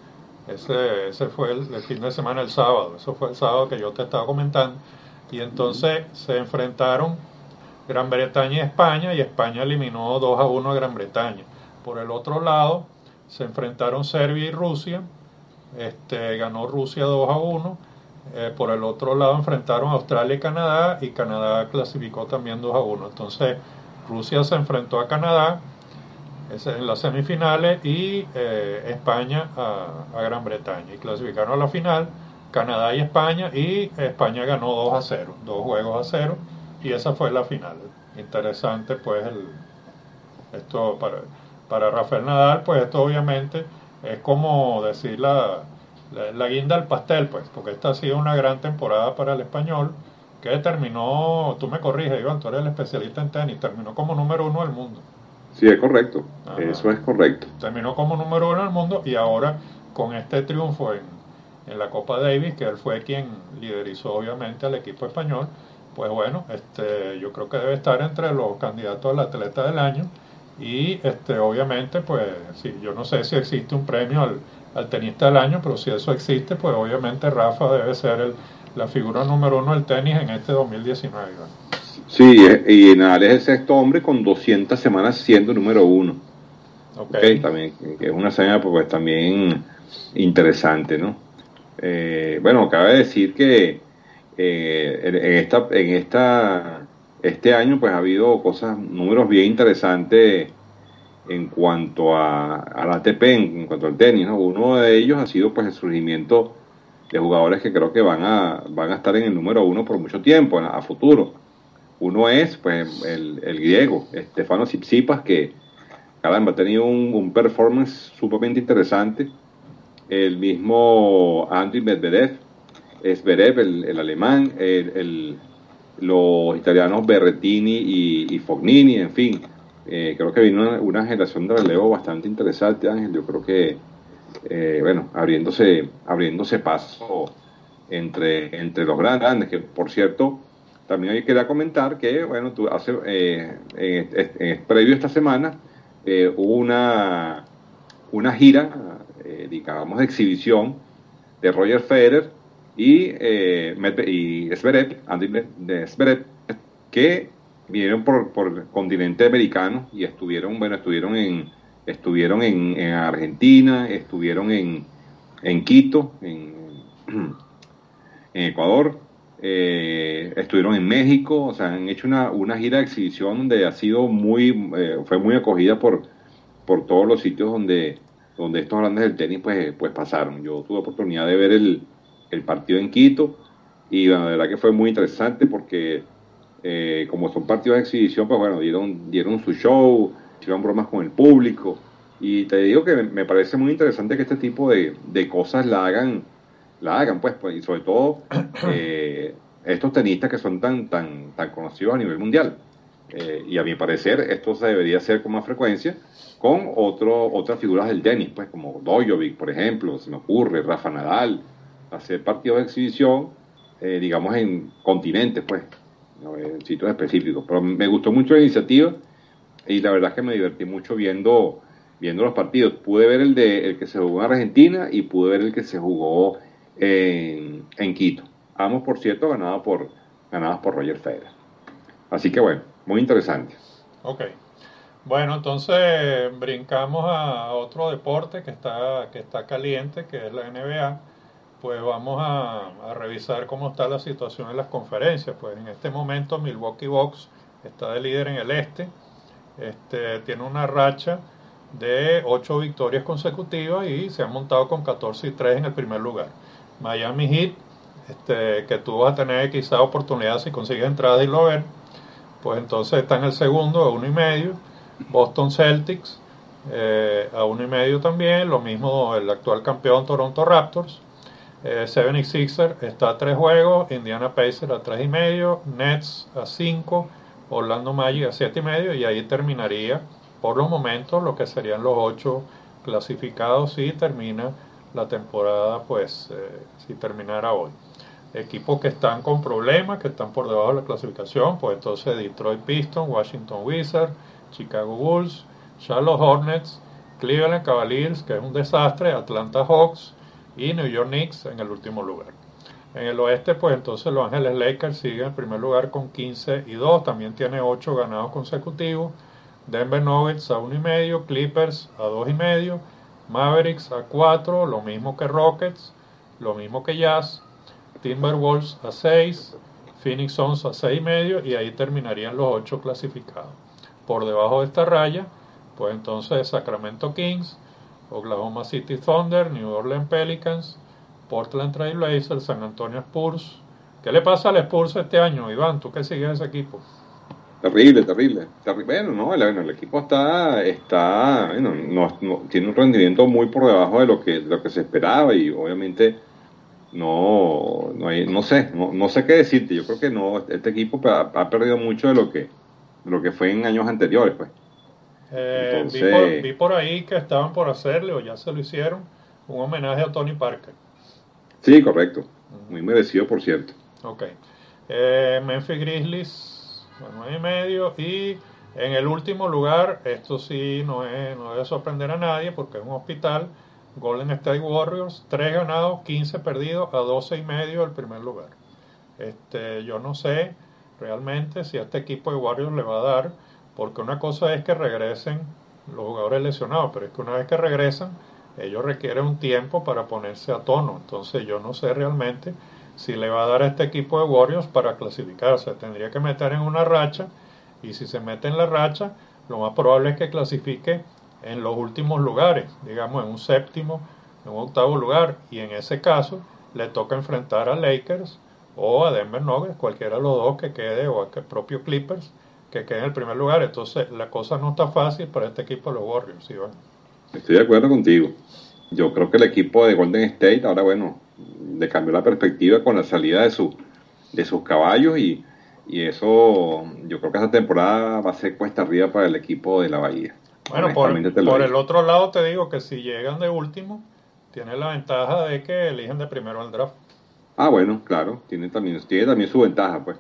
[SPEAKER 2] el fin de semana, el sábado. Eso fue el sábado que yo te estaba comentando. Y entonces se enfrentaron Gran Bretaña y España eliminó 2-1 a Gran Bretaña. Por el otro lado se enfrentaron Serbia y Rusia, ganó Rusia 2-1. Por el otro lado enfrentaron Australia y Canadá clasificó también 2-1. Entonces Rusia se enfrentó a Canadá en las semifinales y España a Gran Bretaña y clasificaron a la final Canadá y España ganó 2-0, 2 juegos a 0 y esa fue la final. Interesante pues esto para Rafael Nadal, pues esto obviamente es como decir la guinda al pastel, pues, porque esta ha sido una gran temporada para el español, que terminó, tú me corriges, Iván, tú eres el especialista en tenis, terminó como número 1 del mundo.
[SPEAKER 3] Sí, es correcto, eso es correcto.
[SPEAKER 2] Terminó como número 1 del mundo y ahora con este triunfo en la Copa Davis, que él fue quien liderizó obviamente al equipo español, pues bueno, yo creo que debe estar entre los candidatos al atleta del año y obviamente pues sí, yo no sé si existe un premio al tenista del año, pero si eso existe, pues obviamente Rafa debe ser la figura número 1 del tenis en este 2019. ¿Verdad?
[SPEAKER 3] Sí, y Nadal es el sexto hombre con 200 semanas siendo número 1. Okay, también, que es una señal pues también interesante, ¿no? Bueno, cabe decir que este año pues ha habido números bien interesantes en cuanto al ATP, en cuanto al tenis, ¿no? Uno de ellos ha sido pues el surgimiento de jugadores que creo que van a estar en el número 1 por mucho tiempo, a futuro. Uno es pues el griego, Stefanos Tsitsipas, que caramba, ha tenido un performance sumamente interesante. El mismo Andriy Medvedev, el alemán, los italianos Berrettini y Fognini, en fin. Creo que vino una generación de relevo bastante interesante, Ángel. Yo creo que, bueno, abriéndose paso entre los grandes, que por cierto, también hay que comentar que, bueno, previo a esta semana, hubo una gira, digamos, de exhibición de Roger Federer y Zverev, Andriy Zverev, que vinieron por el continente americano y estuvieron en Argentina, estuvieron en Quito, en Ecuador, estuvieron en México, o sea, han hecho una gira de exhibición donde ha sido fue muy acogida por todos los sitios donde estos grandes del tenis pues pasaron. Yo tuve oportunidad de ver el partido en Quito y bueno, la verdad que fue muy interesante porque como son partidos de exhibición, pues bueno, dieron su show, hicieron bromas con el público y te digo que me parece muy interesante que este tipo de cosas la hagan pues y sobre todo estos tenistas que son tan conocidos a nivel mundial. Y a mi parecer esto se debería hacer con más frecuencia con otras figuras del tenis, pues como Djokovic, por ejemplo, se me ocurre, Rafa Nadal, hacer partidos de exhibición, digamos en continentes, pues, ¿no? En sitios específicos. Pero me gustó mucho la iniciativa y la verdad es que me divertí mucho viendo los partidos. Pude ver el que se jugó en Argentina y pude ver el que se jugó en Quito. Ambos, por cierto, ganados por Roger Federer. Así que bueno, muy interesante.
[SPEAKER 2] Ok. Bueno, entonces brincamos a otro deporte que está caliente, que es la NBA. Pues vamos a revisar cómo está la situación en las conferencias. Pues en este momento Milwaukee Bucks está de líder en el este. Tiene una racha de 8 victorias consecutivas y se ha montado con 14-3 en el primer lugar. Miami Heat, que tú vas a tener quizá oportunidad si consigues entrada y lo ver, pues entonces está en el segundo a 1.5. Boston Celtics a 1.5 también, lo mismo el actual campeón Toronto Raptors. 76ers está a 3 juegos, Indiana Pacers a 3.5, Nets a 5, Orlando Magic a 7.5 y ahí terminaría por los momentos lo que serían los 8 clasificados si termina la temporada, pues si terminara hoy. Equipos que están con problemas, que están por debajo de la clasificación, pues entonces Detroit Pistons, Washington Wizards, Chicago Bulls, Charlotte Hornets, Cleveland Cavaliers, que es un desastre, Atlanta Hawks y New York Knicks en el último lugar. En el oeste, pues entonces Los Ángeles Lakers sigue en primer lugar con 15-2, también tiene 8 ganados consecutivos. Denver Nuggets a 1.5, Clippers a 2.5, Mavericks a 4, lo mismo que Rockets, lo mismo que Jazz, Timberwolves a 6, Phoenix Suns a 6.5 y ahí terminarían los 8 clasificados. Por debajo de esta raya, pues entonces Sacramento Kings, Oklahoma City Thunder, New Orleans Pelicans, Portland Trail Blazers, San Antonio Spurs. ¿Qué le pasa al Spurs este año, Iván? ¿Tú qué sigues ese equipo?
[SPEAKER 3] Terrible. Bueno, no, el equipo bueno, no, tiene un rendimiento muy por debajo de lo que se esperaba y obviamente no sé qué decirte. Yo creo que no, este equipo ha perdido mucho de lo que fue en años anteriores, pues. Entonces,
[SPEAKER 2] Vi por ahí que estaban por hacerle, o ya se lo hicieron, un homenaje a Tony Parker.
[SPEAKER 3] sí, correcto. Muy merecido, por cierto.
[SPEAKER 2] Ok. Memphis Grizzlies, a 9.5. Y en el último lugar, esto sí no debe sorprender a nadie porque es un hospital, Golden State Warriors, 3 ganados, 15 perdidos, a 12.5 el primer lugar. Yo no sé realmente si a este equipo de Warriors le va a dar, porque una cosa es que regresen los jugadores lesionados, pero es que una vez que regresan, ellos requieren un tiempo para ponerse a tono. Entonces yo no sé realmente si le va a dar a este equipo de Warriors para clasificarse. Tendría que meter en una racha, y si se mete en la racha, lo más probable es que clasifique en los últimos lugares, digamos en un séptimo, en un octavo lugar, y en ese caso le toca enfrentar a Lakers o a Denver Nuggets, cualquiera de los dos que quede, o a que propio Clippers que quede en el primer lugar. Entonces la cosa no está fácil para este equipo de los Warriors, ¿sí?
[SPEAKER 3] Estoy de acuerdo contigo. Yo creo que el equipo de Golden State ahora, bueno, le cambió la perspectiva con la salida de sus caballos y eso, yo creo que esta temporada va a ser cuesta arriba para el equipo de la Bahía.
[SPEAKER 2] Bueno, por el otro lado te digo que si llegan de último, tiene la ventaja de que eligen de primero el draft.
[SPEAKER 3] Ah, bueno, claro, tiene también su ventaja, pues.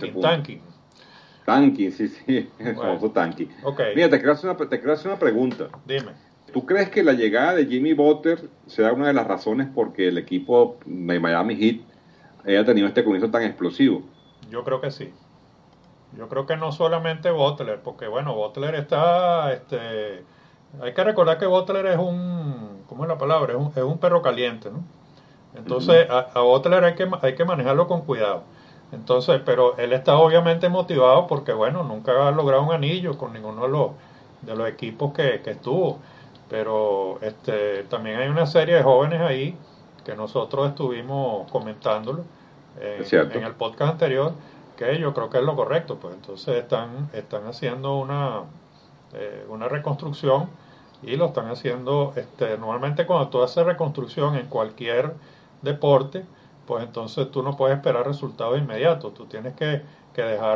[SPEAKER 3] Tanking, sí, el famoso tanking.
[SPEAKER 2] Okay.
[SPEAKER 3] Mira, te quiero hacer una pregunta.
[SPEAKER 2] Dime.
[SPEAKER 3] ¿Tú crees que la llegada de Jimmy Butler sea una de las razones porque el equipo de Miami Heat haya tenido este comienzo tan explosivo?
[SPEAKER 2] Yo creo que sí. Yo creo que no solamente Butler, porque bueno, Butler está, hay que recordar que Butler es ¿cómo es la palabra? Es un perro caliente, ¿no? Entonces a Butler hay que manejarlo con cuidado. Entonces, pero él está obviamente motivado porque bueno, nunca ha logrado un anillo con ninguno de los equipos que estuvo. Pero también hay una serie de jóvenes ahí que nosotros estuvimos comentándolo en el podcast anterior, que yo creo que es lo correcto. Pues entonces están haciendo una reconstrucción y lo están haciendo, normalmente cuando tú haces reconstrucción en cualquier deporte, pues entonces tú no puedes esperar resultados inmediatos, tú tienes que dejar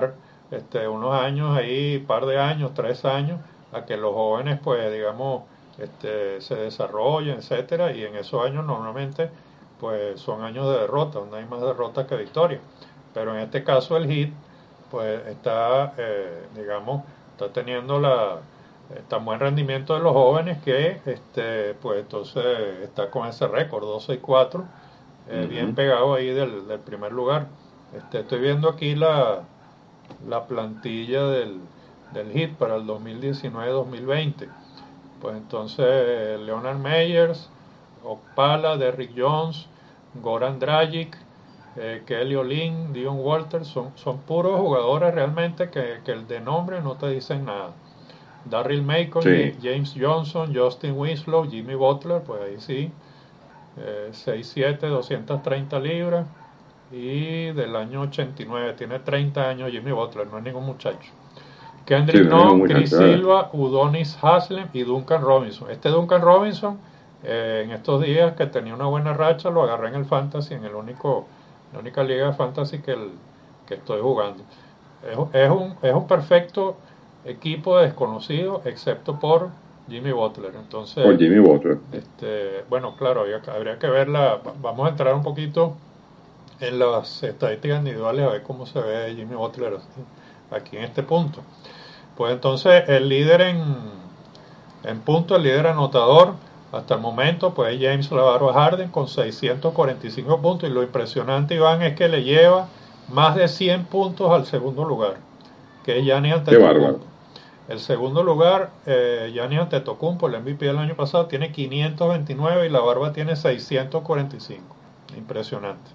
[SPEAKER 2] unos años ahí, par de años, 3 años, a que los jóvenes, pues, digamos, se desarrollen, etcétera, y en esos años normalmente, pues, son años de derrota, donde hay más derrotas que victorias. Pero en este caso el Heat, pues, está, digamos, está teniendo tan buen rendimiento de los jóvenes que, pues, entonces está con ese récord, 12-4, bien pegado ahí del primer lugar. Estoy viendo aquí la plantilla del Heat para el 2019-2020. Pues entonces Leonard Meyers, Okpala, Derrick Jones, Goran Dragic, Kelly Olynyk, Dion Walters, son puros jugadores realmente que el de nombre no te dicen nada. Darryl Macon, sí. James Johnson, Justin Winslow, Jimmy Butler, pues ahí sí, 6'7", 230 libras, y del año 89, tiene 30 años Jimmy Butler, no es ningún muchacho. Kendrick Nunn, Chris Silva, Udonis Haslem y Duncan Robinson. Duncan Robinson, en estos días que tenía una buena racha, lo agarré en el Fantasy, la única liga de Fantasy que estoy jugando. Es un perfecto equipo de desconocidos, excepto por Jimmy Butler. Entonces,
[SPEAKER 3] por Jimmy Butler.
[SPEAKER 2] Bueno, claro, habría que verla. Vamos a entrar un poquito en las estadísticas individuales a ver cómo se ve Jimmy Butler aquí en este punto. Pues entonces el líder en puntos, el líder anotador hasta el momento, pues es James Lavarva Harden con 645 puntos, y lo impresionante, Iván, es que le lleva más de 100 puntos al segundo lugar, que es Giannis Antetokounmpo. El segundo lugar, Giannis Antetokounmpo, el MVP del año pasado, tiene 529 y Lavarva tiene 645. Impresionante.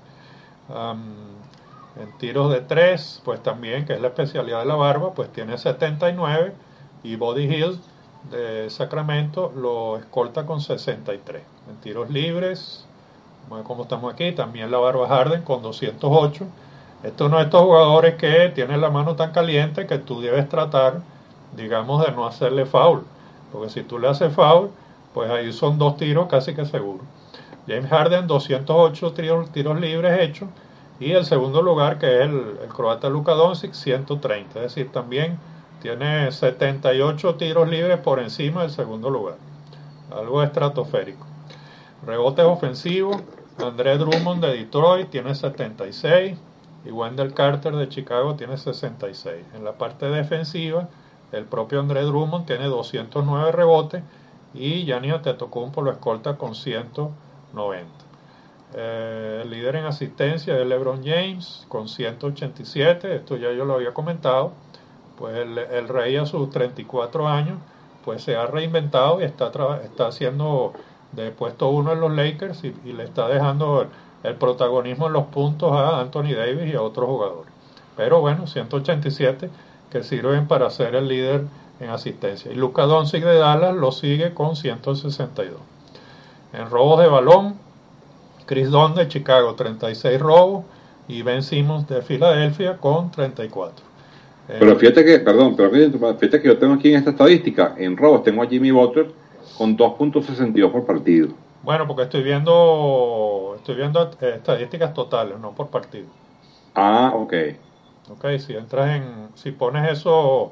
[SPEAKER 2] En tiros de 3, pues también, que es la especialidad de Lavarva, pues tiene 79, y Buddy Hield de Sacramento lo escolta con 63. En tiros libres, como estamos aquí, también Lavarva Harden con 208. Esto no es estos jugadores que tienen la mano tan caliente que tú debes tratar, digamos, de no hacerle foul, porque si tú le haces foul, pues ahí son 2 tiros casi que seguro. James Harden, 208 tiros libres hechos, y el segundo lugar, que es el croata Luka Doncic, 130, es decir, también tiene 78 tiros libres por encima del segundo lugar, algo estratosférico. Rebotes ofensivos, Andre Drummond de Detroit tiene 76, y Wendell Carter de Chicago tiene 66. En la parte defensiva, el propio Andre Drummond tiene 209 rebotes, y Giannis Antetokounmpo lo escolta con 190. El líder en asistencia es LeBron James con 187, esto ya yo lo había comentado. Pues el rey a sus 34 años, pues se ha reinventado y está haciendo de puesto 1 en los Lakers, y le está dejando el protagonismo en los puntos a Anthony Davis y a otros jugadores. Pero bueno, 187 que sirven para ser el líder en asistencia. Y Luka Doncic de Dallas lo sigue con 162. En robos de balón, Chris Dunn de Chicago, 36 robos, y Ben Simmons de Filadelfia con 34.
[SPEAKER 3] Pero fíjate que yo tengo aquí en esta estadística, en robos tengo a Jimmy Butler con 2.62 por partido.
[SPEAKER 2] Bueno, porque estoy viendo estadísticas totales, no por partido.
[SPEAKER 3] Ah, ok.
[SPEAKER 2] Ok, si pones eso,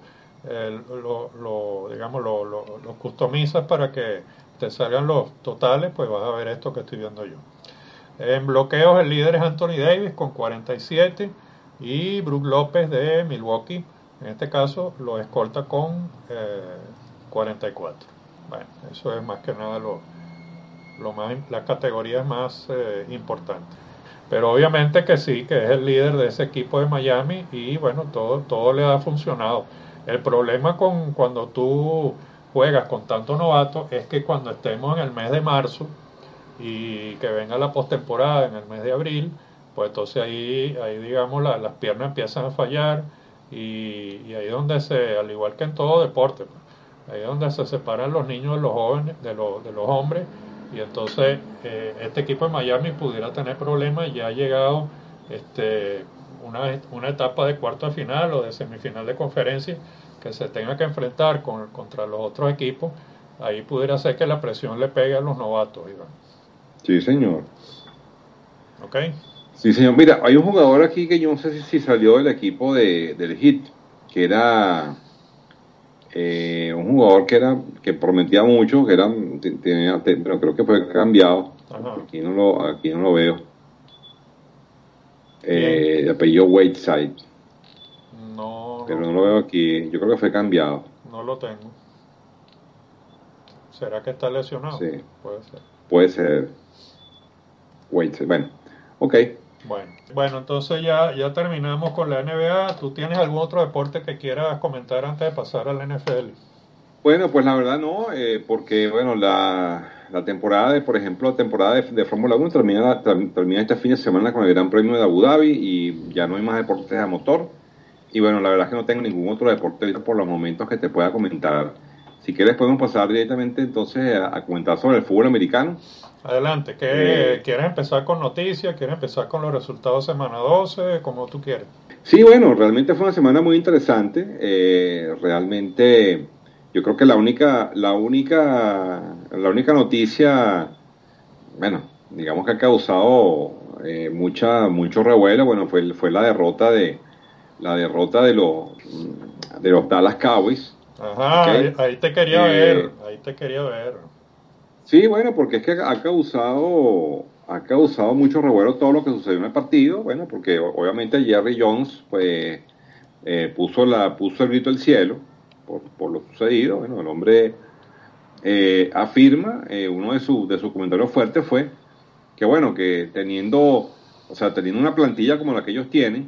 [SPEAKER 2] lo customizas para que te salgan los totales, pues vas a ver esto que estoy viendo yo. En bloqueos el líder es Anthony Davis con 47, y Brook López de Milwaukee, en este caso, lo escolta con 44. Bueno, eso es más que nada las categorías más importantes. Pero obviamente que sí, que es el líder de ese equipo de Miami, y bueno, todo le ha funcionado. El problema cuando tú juegas con tantos novatos es que cuando estemos en el mes de marzo y que venga la postemporada en el mes de abril, pues entonces ahí digamos las piernas empiezan a fallar, y ahí es donde al igual que en todo deporte, ahí es donde se separan los niños de los jóvenes, de los hombres, y entonces este equipo de Miami pudiera tener problemas. Ya ha llegado una etapa de cuarto de final o de semifinal de conferencia que se tenga que enfrentar contra los otros equipos. Ahí pudiera ser que la presión le pegue a los novatos, Iván.
[SPEAKER 3] Sí, señor.
[SPEAKER 2] ¿Ok?
[SPEAKER 3] Sí, señor. Mira, hay un jugador aquí que yo no sé si salió del equipo del Heat, que era un jugador que prometía mucho, que era pero creo que fue cambiado. Aquí no lo veo. De apellido Whiteside. Pero no lo veo aquí. Yo creo que fue cambiado.
[SPEAKER 2] No lo tengo. ¿Será que está lesionado?
[SPEAKER 3] Sí.
[SPEAKER 2] Puede ser.
[SPEAKER 3] Whiteside. Bueno, ok.
[SPEAKER 2] Bueno, entonces ya terminamos con la NBA. ¿Tú tienes algún otro deporte que quieras comentar antes de pasar a la NFL?
[SPEAKER 3] Bueno, pues la verdad no, porque bueno, la temporada por ejemplo, la temporada de Fórmula 1 termina este fin de semana con el Gran Premio de Abu Dhabi y ya no hay más deportes a motor. Y bueno, la verdad es que no tengo ningún otro deporte por los momentos que te pueda comentar. Si quieres podemos pasar directamente entonces a comentar sobre el fútbol americano.
[SPEAKER 2] Adelante, ¿quieres empezar con noticias? ¿Quieres empezar con los resultados de semana 12? Como tú quieres.
[SPEAKER 3] Sí, bueno, realmente fue una semana muy interesante. Realmente yo creo que la única noticia, bueno, digamos que ha causado mucho revuelo, bueno, fue la derrota de los Dallas Cowboys.
[SPEAKER 2] Ajá, ¿okay? Ahí te quería ver.
[SPEAKER 3] Sí, bueno, porque es que ha causado mucho revuelo todo lo que sucedió en el partido, bueno, porque obviamente Jerry Jones pues puso el grito al cielo por lo sucedido. Bueno, el hombre afirma, uno de sus comentarios fuertes fue que bueno, que teniendo una plantilla como la que ellos tienen,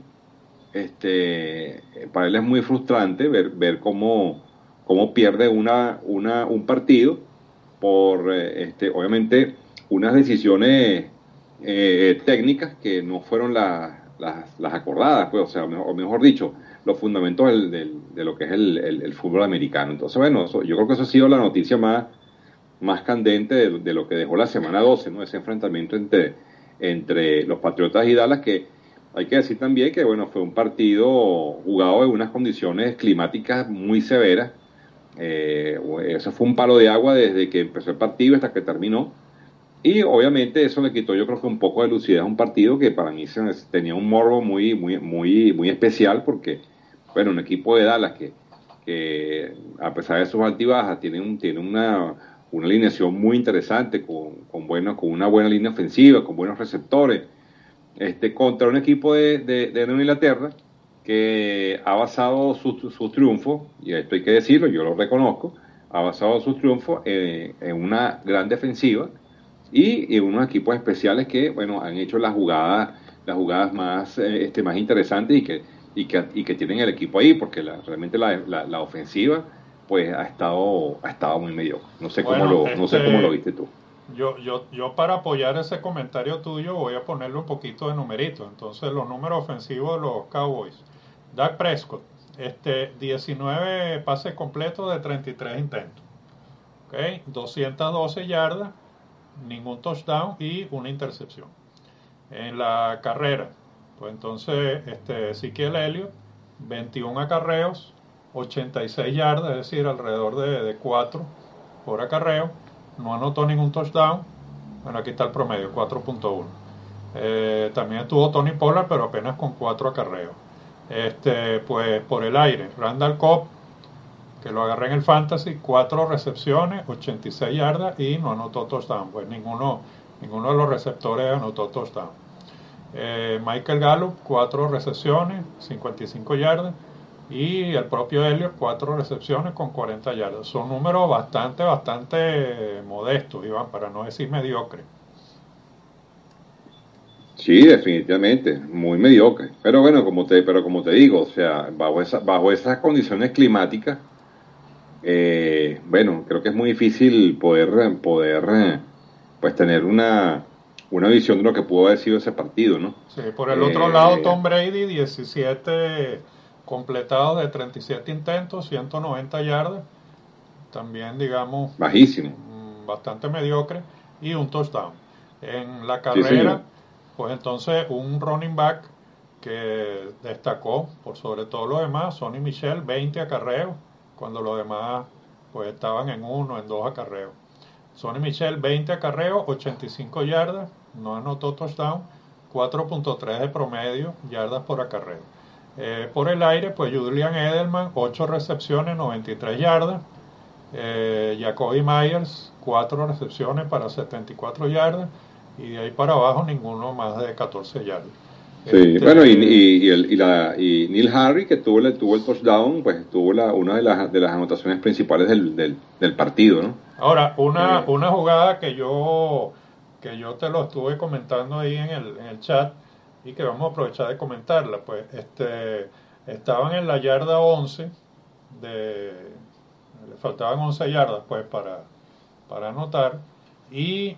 [SPEAKER 3] para él es muy frustrante ver cómo pierde un partido por obviamente unas decisiones técnicas que no fueron las acordadas, pues, o mejor dicho, los fundamentos de lo que es el fútbol americano. Entonces, bueno, yo creo que eso ha sido la noticia más candente de lo que dejó la semana 12, ¿no? Ese enfrentamiento entre los Patriotas y Dallas, que hay que decir también que, bueno, fue un partido jugado en unas condiciones climáticas muy severas. Eso fue un palo de agua desde que empezó el partido hasta que terminó. Y obviamente eso le quitó, yo creo que un poco de lucidez a un partido que para mí tenía un morbo muy especial, porque, bueno, un equipo de Dallas que a pesar de sus altibajas tiene una alineación muy interesante, con una buena línea ofensiva, con buenos receptores, contra un equipo de Nueva Inglaterra que ha basado su triunfo, y esto hay que decirlo, yo lo reconozco, ha basado su triunfo en una gran defensiva y en unos equipos especiales que, bueno, han hecho las jugadas más interesantes y que tienen el equipo ahí, porque realmente la ofensiva pues ha estado muy mediocre. No sé cómo lo viste tú.
[SPEAKER 2] Yo para apoyar ese comentario tuyo voy a ponerle un poquito de numeritos. Entonces, los números ofensivos de los Cowboys: Dak Prescott, 19 pases completos de 33 intentos, ¿okay? 212 yardas, ningún touchdown y una intercepción. En la carrera, pues entonces Ezekiel Elliott, 21 acarreos, 86 yardas, es decir, alrededor de 4 por acarreo. No anotó ningún touchdown. Bueno, aquí está el promedio, 4.1. También estuvo Tony Pollard, pero apenas con 4 acarreos. Pues por el aire, Randall Cobb, que lo agarré en el Fantasy, 4 recepciones, 86 yardas y no anotó touchdown. Pues ninguno de los receptores anotó touchdown. Michael Gallup, 4 recepciones, 55 yardas. Y el propio Elliott, 4 recepciones con 40 yardas. Son números bastante modestos, Iván, para no decir mediocres.
[SPEAKER 3] Sí, definitivamente, muy mediocre. Pero bueno, como te digo, o sea, bajo esas condiciones climáticas, bueno, creo que es muy difícil poder pues tener una visión de lo que pudo haber sido ese partido, ¿no?
[SPEAKER 2] Sí, por el otro lado, Tom Brady, 17 completados de 37 intentos, 190 yardas, también, digamos,
[SPEAKER 3] bajísimo,
[SPEAKER 2] bastante mediocre, y un touchdown. En la carrera, sí, pues entonces un running back que destacó por sobre todo lo demás, Sonny Michel, 20 acarreos, cuando los demás pues estaban en 1, en 2 acarreos. Sonny Michel, 20 acarreos, 85 yardas, no anotó touchdown, 4.3 de promedio yardas por acarreo. Por el aire, pues Julian Edelman, 8 recepciones, 93 yardas. Jacoby Myers, 4 recepciones para 74 yardas. Y de ahí para abajo ninguno más de 14 yardas.
[SPEAKER 3] Sí, bueno, y Neil Harry, que tuvo el touchdown, pues tuvo una de las anotaciones principales del partido, ¿no?
[SPEAKER 2] Ahora, una jugada que yo te lo estuve comentando ahí en el chat y que vamos a aprovechar de comentarla, pues estaban en la yarda 11, le faltaban 11 yardas pues para anotar, y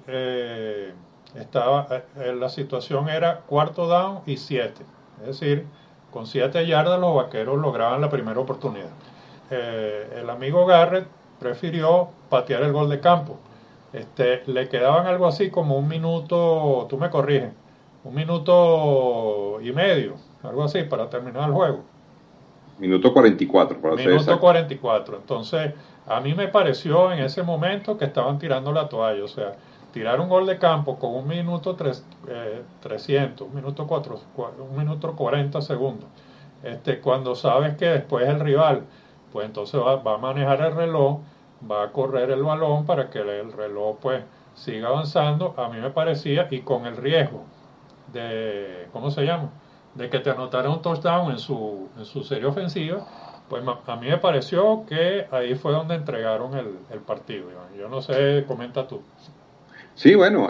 [SPEAKER 2] la situación era cuarto down y 7, es decir, con 7 yardas los vaqueros lograban la primera oportunidad. El amigo Garrett prefirió patear el gol de campo. Le quedaban algo así como un minuto, tú me corriges, 1 minuto y medio, algo así, para terminar el juego.
[SPEAKER 3] Minuto 44, para ser
[SPEAKER 2] Minuto
[SPEAKER 3] exacto.
[SPEAKER 2] 44. Entonces, a mí me pareció en ese momento que estaban tirando la toalla. O sea, tirar un gol de campo con 1 minuto 300, 1 minuto 40 segundos. Cuando sabes que después el rival, pues entonces va a manejar el reloj, va a correr el balón para que el reloj pues siga avanzando. A mí me parecía, y con el riesgo de, ¿cómo se llama?, de que te anotara un touchdown en su serie ofensiva, pues a mí me pareció que ahí fue donde entregaron el partido, Iván. Yo no sé, comenta tú.
[SPEAKER 3] Sí, bueno,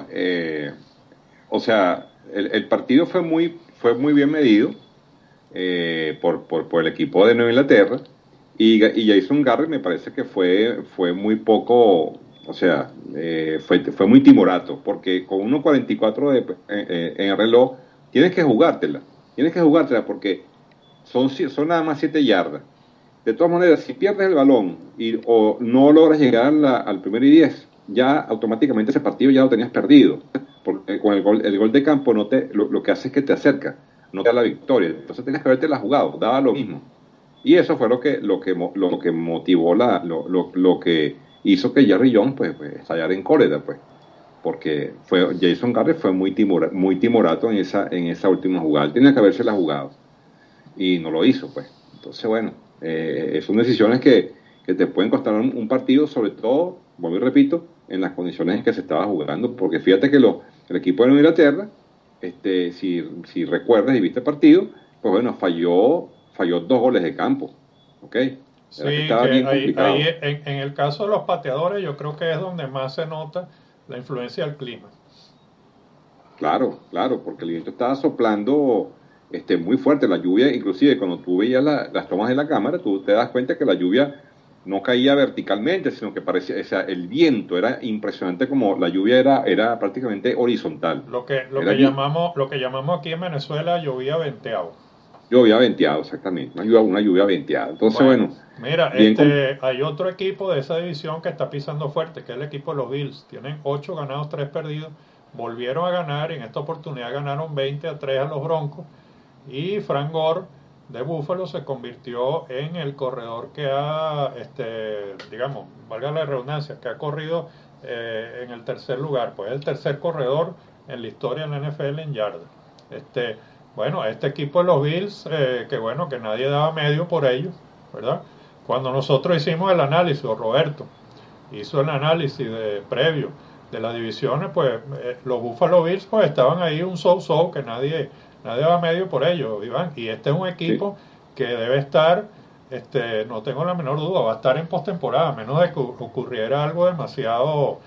[SPEAKER 3] o sea, el partido fue muy bien medido por el equipo de Nueva Inglaterra, y Jason Garrett me parece que fue muy poco, o sea, fue muy timorato, porque con 1.44 en el reloj tienes que jugártela porque son nada más 7 yardas. De todas maneras, si pierdes el balón o no logras llegar al primer y 10, ya automáticamente ese partido ya lo tenías perdido, porque con el gol de campo lo que hace es que te acerca, no te da la victoria. Entonces tenías que habértela jugado, daba lo mismo. Y eso fue lo que motivó lo que hizo que Jerry Jones pues estallara en cólera, pues, porque Jason Garrett fue muy timorato en esa última jugada. Él tenía que habérsela jugado y no lo hizo, pues. Entonces, bueno, son decisiones que te pueden costar un partido, sobre todo, vuelvo y repito, en las condiciones en que se estaba jugando, porque fíjate que el equipo de Nueva Inglaterra, si recuerdas y viste el partido, pues bueno, falló 2 goles de campo, ¿ok?
[SPEAKER 2] Sí, que ahí en el caso de los pateadores yo creo que es donde más se nota la influencia del clima.
[SPEAKER 3] Claro, porque el viento estaba soplando muy fuerte, la lluvia, inclusive cuando tú veías las tomas de la cámara, tú te das cuenta que la lluvia no caía verticalmente, sino que parecía, o sea, el viento era impresionante, como la lluvia era prácticamente horizontal.
[SPEAKER 2] Lo que llamamos aquí en Venezuela llovía venteado.
[SPEAKER 3] Lluvia venteado, exactamente, una lluvia venteada. Entonces, bueno
[SPEAKER 2] mira, hay otro equipo de esa división que está pisando fuerte, que es el equipo de los Bills. Tienen 8 ganados, 3 perdidos. Volvieron a ganar, y en esta oportunidad ganaron 20-3 a los Broncos. Y Frank Gore de Buffalo se convirtió en el corredor que ha, digamos, valga la redundancia, que ha corrido en el tercer lugar. Pues es el tercer corredor en la historia de la NFL en yardas. Bueno, este equipo de los Bills, que nadie daba medio por ellos, ¿verdad? Cuando nosotros hicimos el análisis, o Roberto hizo el análisis previo de las divisiones, pues los Buffalo Bills pues estaban ahí un so-so, que nadie daba medio por ellos, Iván. Y este es un equipo que debe estar, no tengo la menor duda, va a estar en postemporada, a menos de que ocurriera algo demasiado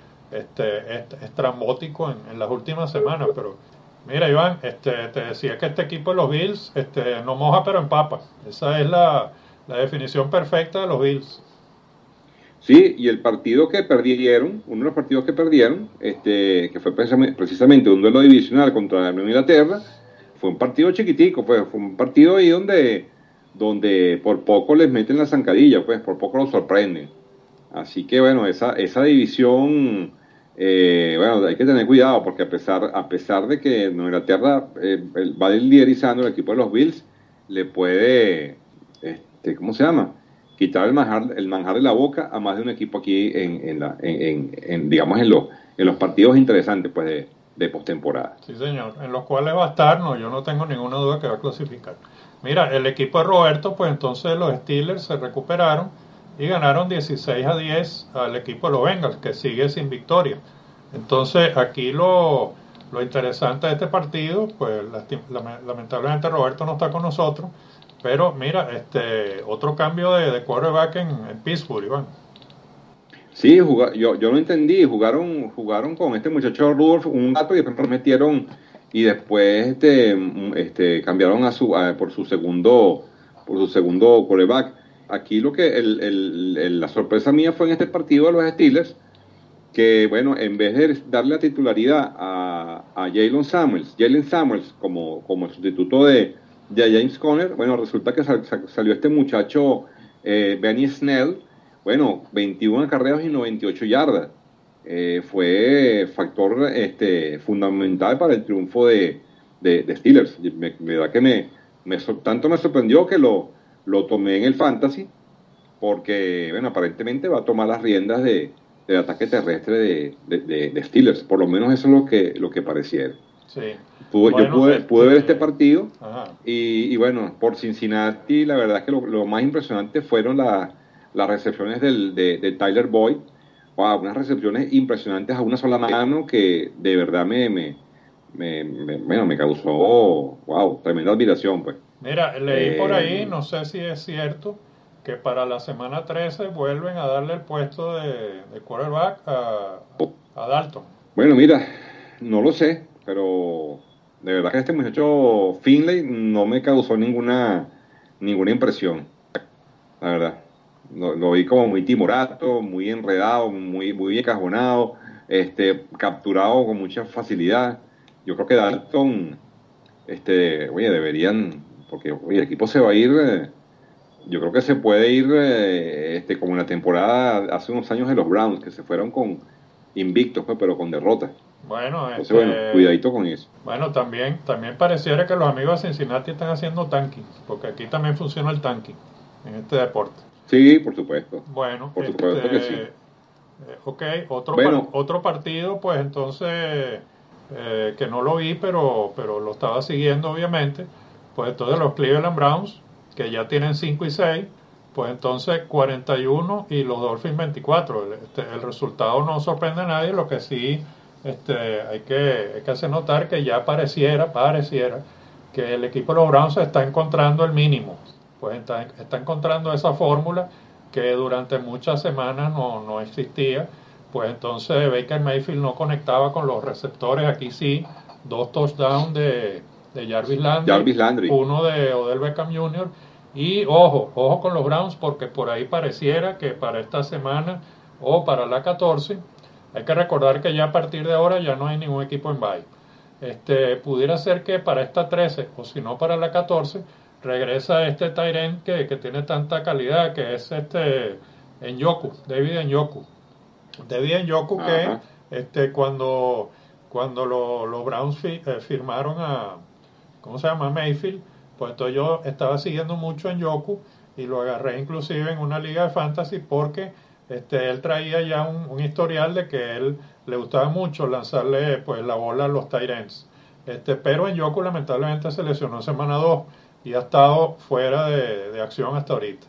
[SPEAKER 2] estrambótico en las últimas semanas, pero... Mira, Iván, te decía que este equipo de los Bills no moja pero empapa. Esa es la definición perfecta de los Bills.
[SPEAKER 3] Sí, y el partido que perdieron, uno de los partidos que perdieron, que fue precisamente un duelo divisional contra Nueva Inglaterra, fue un partido chiquitico, pues fue un partido ahí donde por poco les meten la zancadilla, pues por poco los sorprenden. Así que bueno, esa división... bueno, hay que tener cuidado, porque a pesar de que Nueva Inglaterra va liderizando, el equipo de los Bills le puede, ¿cómo se llama?, quitar el manjar de la boca a más de un equipo aquí digamos en los partidos interesantes, pues de postemporada.
[SPEAKER 2] Sí, señor, en los cuales va a estar, no, yo no tengo ninguna duda que va a clasificar. Mira, el equipo de Roberto, pues entonces los Steelers se recuperaron y ganaron 16-10 al equipo de los Bengals, que sigue sin victoria. Entonces, aquí lo interesante de este partido, pues lamentablemente Roberto no está con nosotros, pero mira, otro cambio de quarterback en Pittsburgh, Iván.
[SPEAKER 3] Sí, yo lo entendí, jugaron con este muchacho Rudolph un gato y después lo metieron y después cambiaron por su segundo quarterback. Aquí lo que la sorpresa mía fue en este partido de los Steelers, que bueno, en vez de darle la titularidad a Jalen Samuels como el sustituto de James Conner, bueno, resulta que salió este muchacho Benny Snell. Bueno, 21 acarreos y 98 yardas. Fue factor fundamental para el triunfo de Steelers. Me da que tanto me sorprendió que lo tomé en el fantasy, porque bueno, aparentemente va a tomar las riendas del ataque terrestre de Steelers. Por lo menos eso es lo que pareciera.
[SPEAKER 2] Sí.
[SPEAKER 3] Yo pude ver este partido y bueno, por Cincinnati la verdad es que lo más impresionante fueron las recepciones de Tyler Boyd. Wow, unas recepciones impresionantes a una sola mano que de verdad me causó tremenda admiración, pues.
[SPEAKER 2] Mira, leí por ahí, no sé si es cierto, que para la semana 13 vuelven a darle el puesto de quarterback a Dalton.
[SPEAKER 3] Bueno, mira, no lo sé, pero de verdad que este muchacho Finley no me causó ninguna impresión, la verdad. Lo vi como muy timorato, muy enredado, muy encajonado, capturado con mucha facilidad. Yo creo que Dalton, deberían, porque el equipo se va a ir, yo creo que se puede ir como en la temporada hace unos años de los Browns, que se fueron con invictos, pues, pero con derrotas.
[SPEAKER 2] Bueno,
[SPEAKER 3] entonces, cuidadito con eso.
[SPEAKER 2] Bueno, también pareciera que los amigos de Cincinnati están haciendo tanking, porque aquí también funciona el tanking en este deporte.
[SPEAKER 3] Sí, por supuesto.
[SPEAKER 2] Bueno,
[SPEAKER 3] por supuesto que sí.
[SPEAKER 2] Ok, otro partido, pues entonces, que no lo vi, pero lo estaba siguiendo obviamente, pues entonces los Cleveland Browns, que ya tienen 5-6, pues entonces 41 y los Dolphins 24. El resultado no sorprende a nadie, lo que sí hay que hacer notar que ya pareciera que el equipo de los Browns está encontrando el mínimo. Pues está encontrando esa fórmula que durante muchas semanas no existía. Pues entonces Baker Mayfield no conectaba con los receptores. Aquí sí, 2 touchdowns de Jarvis Landry, uno de Odell Beckham Jr. Y ojo con los Browns, porque por ahí pareciera que para esta semana o para la 14, hay que recordar que ya a partir de ahora ya no hay ningún equipo en bye. Pudiera ser que para esta 13 o si no para la 14 regresa tight end que tiene tanta calidad, que es David Njoku, que cuando los Browns firmaron a Mayfield, pues entonces yo estaba siguiendo mucho a Njoku y lo agarré inclusive en una liga de fantasy porque él traía ya un historial de que él le gustaba mucho lanzarle pues la bola a los tight ends. Pero Njoku lamentablemente se lesionó en semana 2 y ha estado fuera de acción hasta ahorita.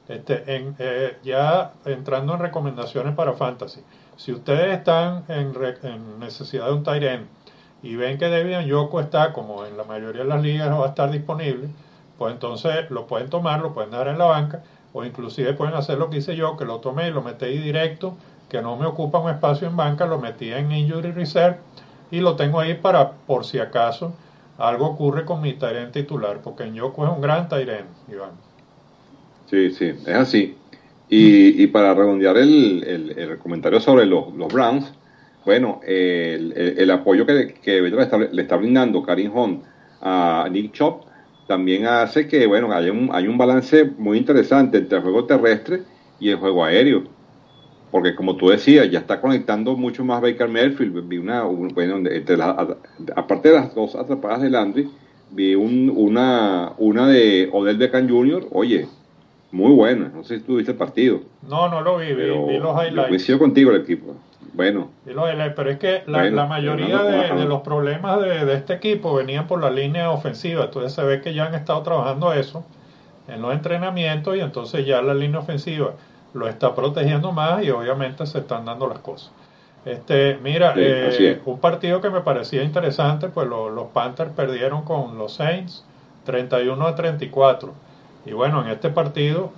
[SPEAKER 2] Ya entrando en recomendaciones para fantasy, si ustedes están en necesidad de un tight end y ven que David Njoku está, como en la mayoría de las ligas va a estar disponible, pues entonces lo pueden tomar, lo pueden dar en la banca, o inclusive pueden hacer lo que hice yo, que lo tomé y lo metí ahí directo, que no me ocupa un espacio en banca, lo metí en Injury Reserve y lo tengo ahí para, por si acaso algo ocurre con mi tight end titular, porque Njoku es un gran tight end, Iván.
[SPEAKER 3] Sí, es así. Y para redondear el comentario sobre los Browns, bueno, el apoyo que le está brindando Karim Hunt a Nick Chubb también hace que, bueno, hay un balance muy interesante entre el juego terrestre y el juego aéreo. Porque como tú decías, ya está conectando mucho más Baker Mayfield. Vi aparte de las 2 atrapadas de Landry, vi una de Odell Beckham Jr., oye, muy buena. No sé si tú viste el partido.
[SPEAKER 2] No lo vi, vi los highlights.
[SPEAKER 3] Coincido contigo el equipo. Bueno.
[SPEAKER 2] Pero es que la mayoría de los problemas de este equipo venían por la línea ofensiva. Entonces se ve que ya han estado trabajando eso en los entrenamientos y entonces ya la línea ofensiva lo está protegiendo más y obviamente se están dando las cosas. Mira,
[SPEAKER 3] sí,
[SPEAKER 2] un partido que me parecía interesante, pues los Panthers perdieron con los Saints 31-34. Y bueno, en este partido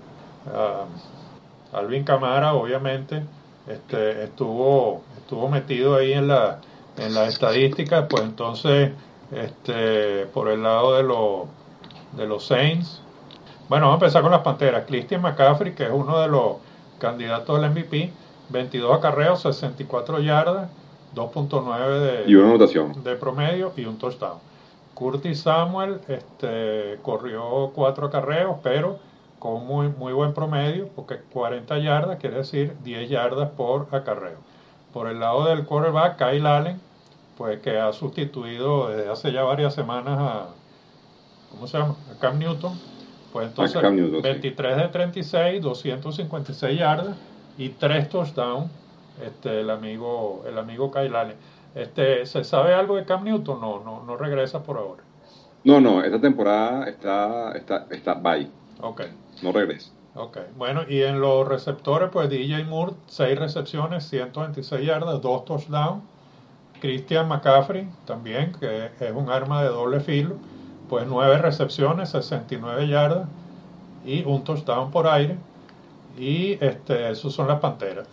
[SPEAKER 2] Alvin Kamara obviamente estuvo metido ahí en la estadística, pues entonces por el lado de los Saints. Bueno, vamos a empezar con las Panteras. Christian McCaffrey, que es uno de los candidatos al MVP, 22 acarreos, 64 yardas, 2.9 de promedio y un touchdown. Curtis Samuel corrió 4 acarreos, pero con muy buen promedio, porque 40 yardas quiere decir 10 yardas por acarreo. Por el lado del quarterback, Kyle Allen, pues que ha sustituido desde hace ya varias semanas a Cam Newton. Pues entonces, 23 de 36, 256 yardas y 3 touchdowns, el amigo Kyle Allen. ¿Se sabe algo de Cam Newton? No regresa por ahora.
[SPEAKER 3] No, esta temporada está bye.
[SPEAKER 2] Okay.
[SPEAKER 3] No regresa.
[SPEAKER 2] Okay. Bueno, y en los receptores, pues DJ Moore, 6 recepciones, 126 yardas, 2 touchdowns. Christian McCaffrey, también, que es un arma de doble filo, pues 9 recepciones, 69 yardas y un touchdown por aire. Y esos son las Panteras.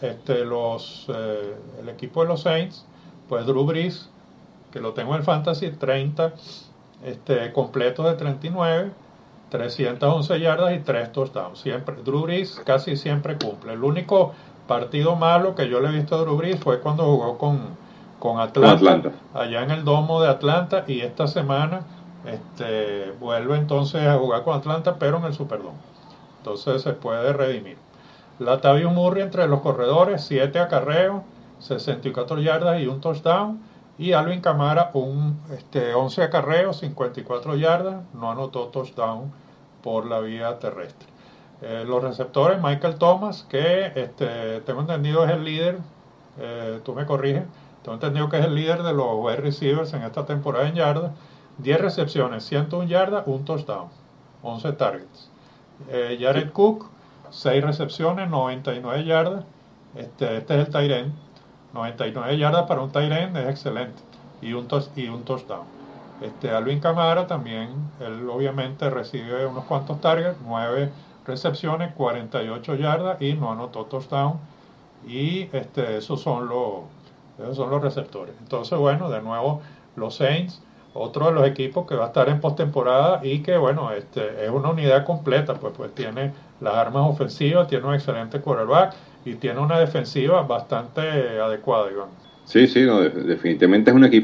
[SPEAKER 2] El equipo de los Saints, pues Drew Brees, que lo tengo en Fantasy, 30 completos de 39, 311 yardas y 3 touchdowns. Siempre, Drew Brees casi siempre cumple. El único partido malo que yo le he visto a Drew Brees fue cuando jugó con Atlanta, allá en el domo de Atlanta, y esta semana vuelve entonces a jugar con Atlanta, pero en el Superdome. Entonces se puede redimir. Latavius Murray entre los corredores, 7 acarreos, 64 yardas y un touchdown. Y Alvin Kamara, 11 acarreos, 54 yardas, no anotó touchdown por la vía terrestre. Los receptores, Michael Thomas, que tengo entendido es el líder, tú me corriges, tengo entendido que es el líder de los wide receivers en esta temporada en yardas, 10 recepciones, 101 yardas, un touchdown, 11 targets. Jared Cook, 6 recepciones, 99 yardas, este es el tight end, 99 yardas para un tight end es excelente, y un touchdown. Alvin Kamara también, él obviamente recibe unos cuantos targets, 9 recepciones, 48 yardas y no anotó touchdown, y esos son los receptores. Entonces, bueno, de nuevo los Saints, otro de los equipos que va a estar en postemporada y que, bueno, es una unidad completa, pues tiene las armas ofensivas, tiene un excelente quarterback y tiene una defensiva bastante adecuada, Iván.
[SPEAKER 3] Sí, no, definitivamente es uno de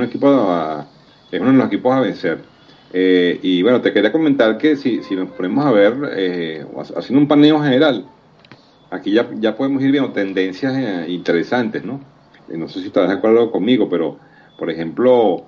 [SPEAKER 3] los equipos a vencer. Y bueno, te quería comentar que si nos ponemos a ver, haciendo un paneo general, aquí ya podemos ir viendo tendencias interesantes, ¿no? No sé si estás de acuerdo conmigo, pero, por ejemplo,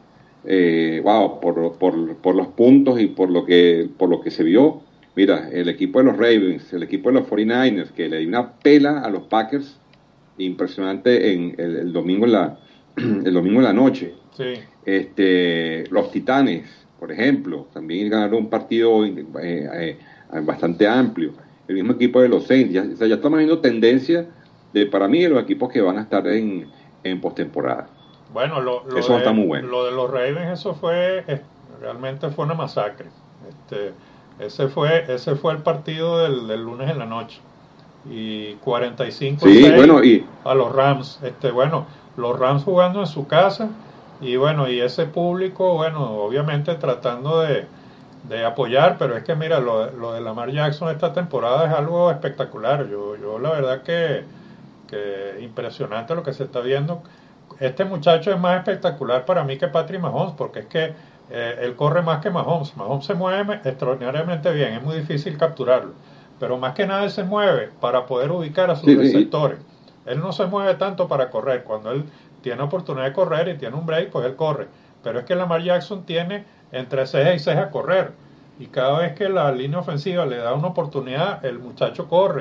[SPEAKER 3] por los puntos y por lo que se vio, mira, el equipo de los Ravens, el equipo de los 49ers, que le dio una pela a los Packers impresionante el domingo en la noche.
[SPEAKER 2] Sí.
[SPEAKER 3] Los Titanes, por ejemplo, también ganaron un partido bastante amplio. El mismo equipo de los Saints, ya estamos viendo tendencia para mí de los equipos que van a estar en postemporada.
[SPEAKER 2] Bueno,
[SPEAKER 3] eso está muy bueno.
[SPEAKER 2] Lo de los Ravens, eso realmente fue una masacre. Ese fue el partido del lunes en la noche. Y 45-6 a los Rams. Los Rams jugando en su casa y y ese público, obviamente tratando de apoyar, pero es que mira, lo de Lamar Jackson esta temporada es algo espectacular. Yo la verdad que impresionante lo que se está viendo. Este muchacho es más espectacular para mí que Patrick Mahomes, porque es que él corre más que Mahomes. Mahomes se mueve extraordinariamente bien, es muy difícil capturarlo, pero más que nada él se mueve para poder ubicar a sus receptores. Él no se mueve tanto para correr. Cuando él tiene oportunidad de correr y tiene un break, pues él corre. Pero es que Lamar Jackson tiene entre 6 y 6 a correr, y cada vez que la línea ofensiva le da una oportunidad, el muchacho corre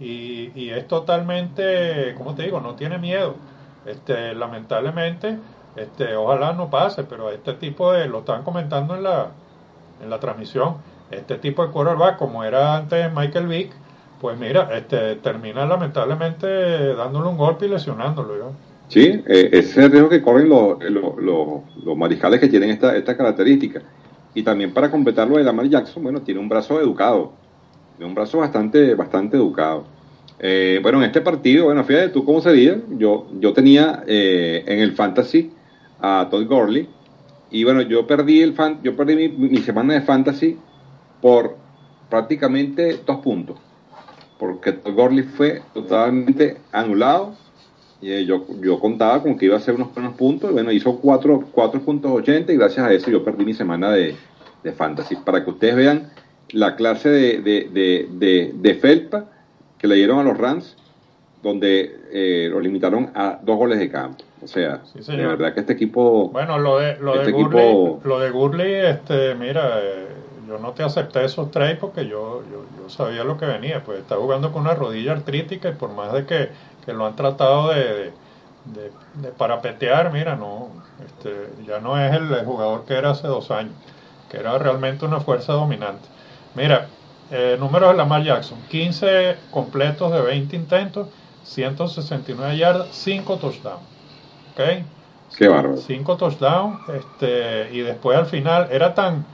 [SPEAKER 2] y es totalmente, ¿cómo te digo? No tiene miedo. Lamentablemente, ojalá no pase, pero este tipo de, lo estaban comentando en la transmisión, este tipo de quarterback, como era antes Michael Vick, pues mira, termina lamentablemente dándole un golpe y lesionándolo, ¿no?
[SPEAKER 3] Sí, ese es el riesgo que corren los mariscales que tienen esta característica. Y también para completarlo de Lamar Jackson, bueno, tiene un brazo educado, tiene un brazo bastante educado. Bueno, en este partido, bueno, fíjate tú cómo sería. Yo tenía en el Fantasy a Todd Gurley, y bueno, yo perdí mi semana de Fantasy por prácticamente 2 puntos, porque Todd Gurley fue totalmente anulado. Y yo contaba con que iba a hacer unos buenos puntos, y bueno, hizo 4.80, y gracias a eso yo perdí mi semana de Fantasy. Para que ustedes vean la clase de felpa que le dieron a los Rams, donde los limitaron a 2 goles de campo. O sea,
[SPEAKER 2] sí,
[SPEAKER 3] de verdad que este equipo...
[SPEAKER 2] Bueno, lo de Gurley, mira, yo no te acepté esos trades porque yo sabía lo que venía. Pues está jugando con una rodilla artrítica, y por más de que lo han tratado de parapetear, mira, no, ya no es el jugador que era hace 2 años, que era realmente una fuerza dominante. Mira, números de Lamar Jackson: 15 completos de 20 intentos, 169 yardas, 5 touchdowns. ¿Ok?
[SPEAKER 3] Qué bárbaro.
[SPEAKER 2] 5 touchdowns, y después al final era tan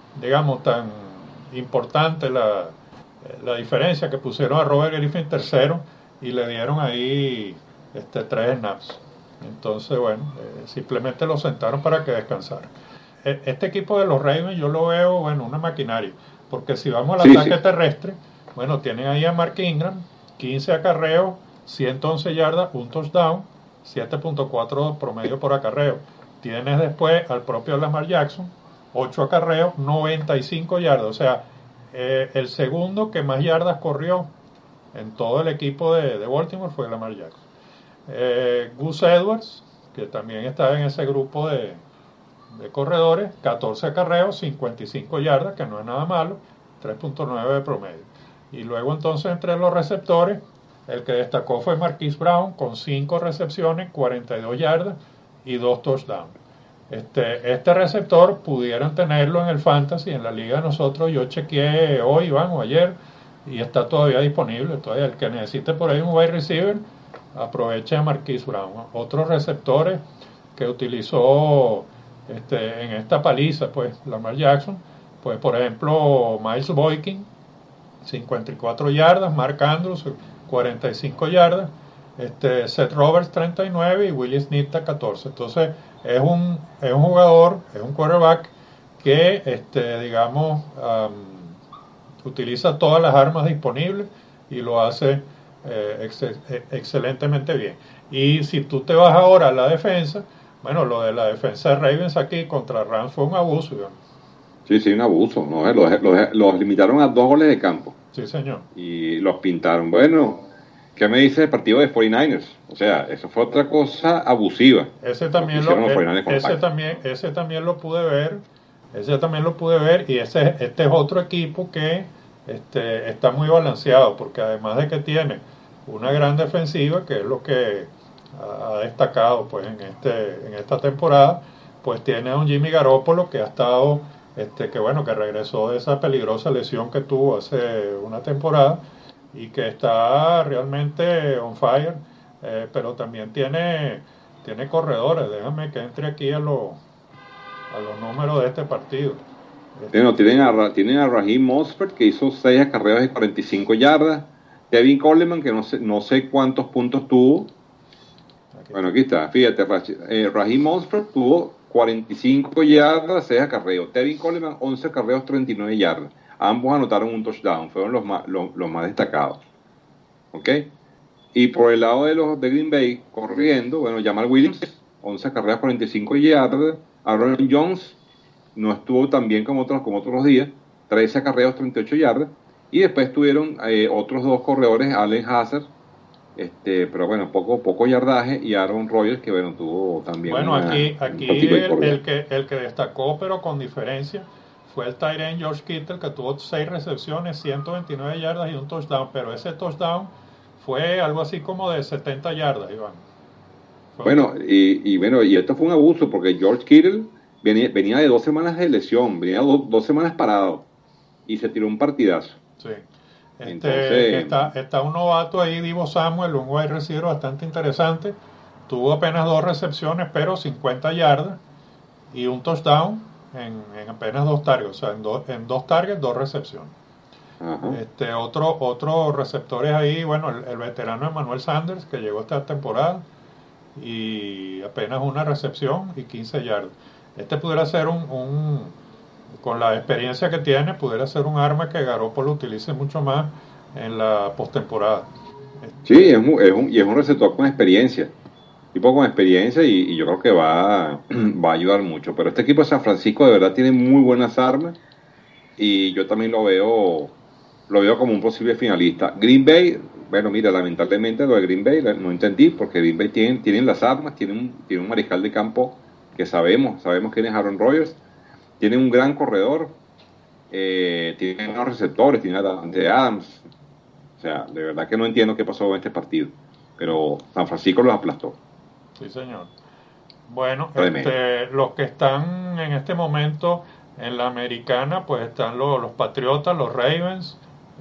[SPEAKER 2] importante la diferencia que pusieron a Robert Griffin tercero y le dieron ahí 3 snaps. Entonces, bueno, simplemente lo sentaron para que descansara. Este equipo de los Ravens yo lo veo, bueno, una maquinaria, porque si vamos al ataque terrestre, bueno, tienen ahí a Mark Ingram, 15 acarreos, 111 yardas, un touchdown, 7.4 promedio por acarreo. Tienes después al propio Lamar Jackson, 8 acarreos, 95 yardas. O sea, el segundo que más yardas corrió en todo el equipo de Baltimore fue Lamar Jackson. Gus Edwards, que también está en ese grupo de corredores, 14 acarreos, 55 yardas, que no es nada malo, 3.9 de promedio. Y luego entonces entre los receptores, el que destacó fue Marquise Brown, con 5 recepciones, 42 yardas y 2 touchdowns. Este receptor pudieran tenerlo en el Fantasy, en la liga de nosotros. Yo chequeé hoy, o ayer, y está todavía disponible. Todavía el que necesite por ahí un wide receiver, aproveche a Marquise Brown. Otros receptores que utilizó en esta paliza, pues Lamar Jackson, pues por ejemplo Miles Boykin, 54 yardas, Mark Andrews, 45 yardas, Seth Roberts, 39, y Willie Snead, 14. Entonces es un jugador, es un quarterback que utiliza todas las armas disponibles y lo hace excelentemente bien. Y si tú te vas ahora a la defensa, bueno, lo de la defensa de Ravens aquí contra Rams fue un abuso, ¿no?
[SPEAKER 3] Sí, un abuso, ¿no? Los limitaron a 2 goles de campo.
[SPEAKER 2] Sí, señor.
[SPEAKER 3] Y los pintaron. Bueno, ¿qué me dice el partido de 49ers? O sea, eso fue otra cosa abusiva.
[SPEAKER 2] Ese también lo pude ver. Ese también lo pude ver. Y este es otro equipo que está muy balanceado, porque además de que tiene una gran defensiva, que es lo que ha destacado pues en esta temporada, pues tiene a un Jimmy Garoppolo que ha estado que regresó de esa peligrosa lesión que tuvo hace una temporada y que está realmente on fire, pero también tiene corredores. Déjame que entre aquí a los números de este partido.
[SPEAKER 3] Bueno, tienen a Raheem Mostert, que hizo 6 acarreos de 45 yardas. Tevin Coleman, que no sé cuántos puntos tuvo. Bueno, aquí está, fíjate, Raheem Mostert tuvo 45 yardas, 6 acarreos. Tevin Coleman, 11 acarreos, 39 yardas. Ambos anotaron un touchdown, fueron los más destacados. ¿Ok? Y por el lado de Green Bay, corriendo, bueno, Jamal Williams, 11 acarreos, 45 yardas. Aaron Jones no estuvo tan bien como otros días, 13 acarreos, 38 yardas. Y después tuvieron otros 2 corredores, Allen Hazard, pero bueno, poco yardaje, y Aaron Rodgers, que bueno, tuvo también.
[SPEAKER 2] Bueno, aquí el que destacó, pero con diferencia, fue el tight end George Kittle, que tuvo 6 recepciones, 129 yardas y un touchdown. Pero ese touchdown fue algo así como de 70 yardas, Iván.
[SPEAKER 3] Bueno, y esto fue un abuso porque George Kittle venía de 2 semanas de lesión, venía 2 semanas parado y se tiró un partidazo.
[SPEAKER 2] Sí.
[SPEAKER 3] Entonces,
[SPEAKER 2] está un novato ahí, Divo Samuel, un wide receiver bastante interesante. Tuvo apenas 2 recepciones, pero 50 yardas y un touchdown en apenas 2 targets. O sea, en 2 targets, 2 recepciones. Otro receptores ahí, bueno, el veterano Emmanuel Sanders, que llegó esta temporada y apenas 1 recepción y 15 yardas. Pudiera ser con la experiencia que tiene, pudiera ser un arma que Garoppolo utilice mucho más en la postemporada.
[SPEAKER 3] Sí, es un receptor con experiencia, tipo con experiencia y yo creo que va a ayudar mucho. Pero este equipo de San Francisco de verdad tiene muy buenas armas y yo también lo veo como un posible finalista. Green Bay, bueno, mira, lamentablemente lo de Green Bay no entendí porque Green Bay tienen las armas, tiene un mariscal de campo que sabemos quién es Aaron Rodgers, tiene un gran corredor, tiene unos receptores, tiene a Davante Adams. O sea, de verdad que no entiendo qué pasó en este partido, pero San Francisco los aplastó.
[SPEAKER 2] Sí, señor. Bueno,
[SPEAKER 3] Tremendo.
[SPEAKER 2] los que están en este momento en la americana, pues están los Patriotas, los Ravens,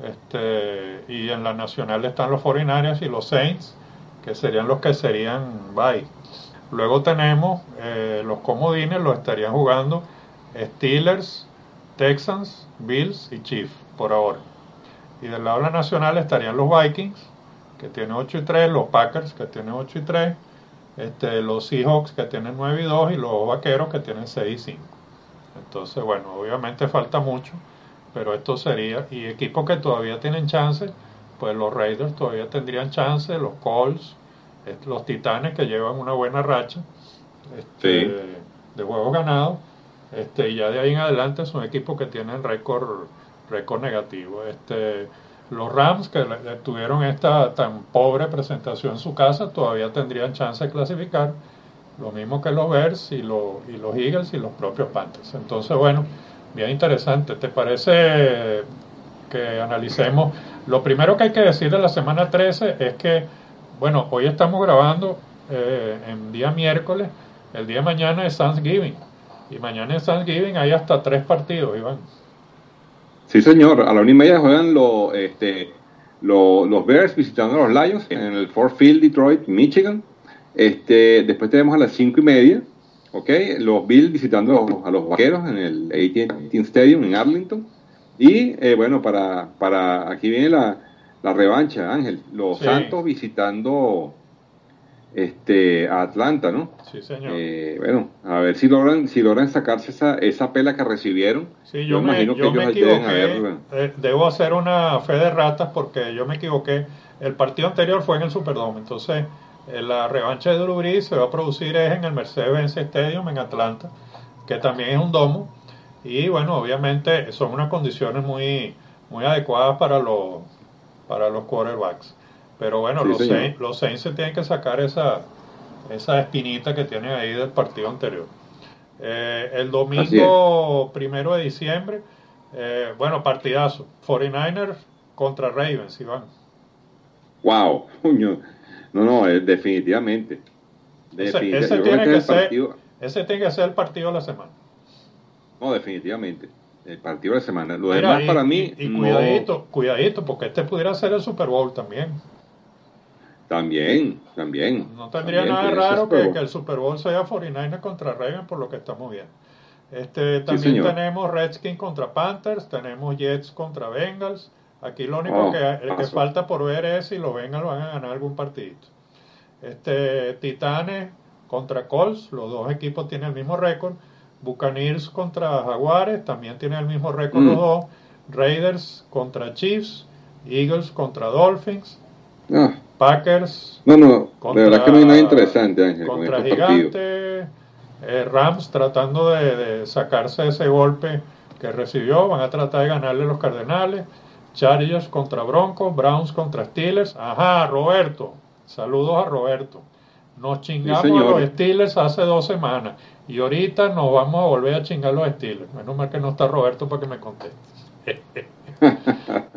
[SPEAKER 2] y en la nacional están los 49ers y los Saints, que serían los que serían bye. Luego tenemos los comodines, los estarían jugando Steelers, Texans, Bills y Chiefs por ahora. Y del lado de la nacional estarían los Vikings, que tienen 8-3, los Packers, que tienen 8-3, los Seahawks, que tienen 9-2, y los Vaqueros, que tienen 6-5. Entonces, bueno, obviamente falta mucho, pero esto sería, y equipos que todavía tienen chance, pues los Raiders todavía tendrían chance, los Colts, los Titanes, que llevan una buena racha
[SPEAKER 3] Sí.
[SPEAKER 2] de juegos ganados, y ya de ahí en adelante son equipos que tienen récord negativo. Los Rams, que tuvieron esta tan pobre presentación en su casa, todavía tendrían chance de clasificar, lo mismo que los Bears y los Eagles y los propios Panthers. Entonces, bueno, bien interesante. ¿Te parece que analicemos? Lo primero que hay que decir de la semana 13 es que, bueno, hoy estamos grabando en día miércoles, el día de mañana es Thanksgiving, y mañana es Thanksgiving, hay hasta 3 partidos, Iván.
[SPEAKER 3] Sí, señor. A la 1:30 juegan los Bears visitando a los Lions en el Ford Field, Detroit, Michigan. Después tenemos a las 5:30, los Bills visitando a los Vaqueros en el AT&T Stadium en Arlington. Y bueno, para aquí viene la revancha, Ángel. Los Santos visitando a Atlanta, ¿no?
[SPEAKER 2] Sí, señor.
[SPEAKER 3] Bueno, a ver si logran sacarse esa pela que recibieron.
[SPEAKER 2] Sí, yo me equivoqué. Debo hacer una fe de ratas porque yo me equivoqué. El partido anterior fue en el Superdome, entonces la revancha de Drew Brees se va a producir en el Mercedes-Benz Stadium en Atlanta, que también es un domo. Y bueno, obviamente son unas condiciones muy, muy adecuadas para los quarterbacks. Pero bueno,
[SPEAKER 3] sí,
[SPEAKER 2] los Saints se tienen que sacar esa espinita que tienen ahí del partido anterior. El domingo 1 de diciembre, bueno, partidazo. 49ers contra Ravens, Iván.
[SPEAKER 3] Wow, no, definitivamente.
[SPEAKER 2] Ese tiene que ser el partido de la semana.
[SPEAKER 3] No, definitivamente. El partido de la semana. Lo demás para mí.
[SPEAKER 2] Y cuidadito, porque pudiera ser el Super Bowl también.
[SPEAKER 3] También.
[SPEAKER 2] No tendría nada raro que el Super Bowl sea 49ers contra Ravens, por lo que estamos viendo. También tenemos Redskins contra Panthers, tenemos Jets contra Bengals. Aquí lo único que falta por ver es si los Bengals van a ganar algún partidito. Titanes contra Colts, los dos equipos tienen el mismo récord. Buccaneers contra Jaguares, también tienen el mismo récord los dos. Raiders contra Chiefs, Eagles contra Dolphins, Packers
[SPEAKER 3] contra, de verdad que no hay nada interesante, Ángel,
[SPEAKER 2] contra Gigantes, Rams tratando de sacarse ese golpe que recibió, van a tratar de ganarle los Cardenales, Chargers contra Broncos, Browns contra Steelers. Ajá, Roberto, saludos a Roberto. Nos chingamos a los Steelers hace 2 semanas y ahorita nos vamos a volver a chingar a los Steelers. Menos mal que no está Roberto para que me conteste.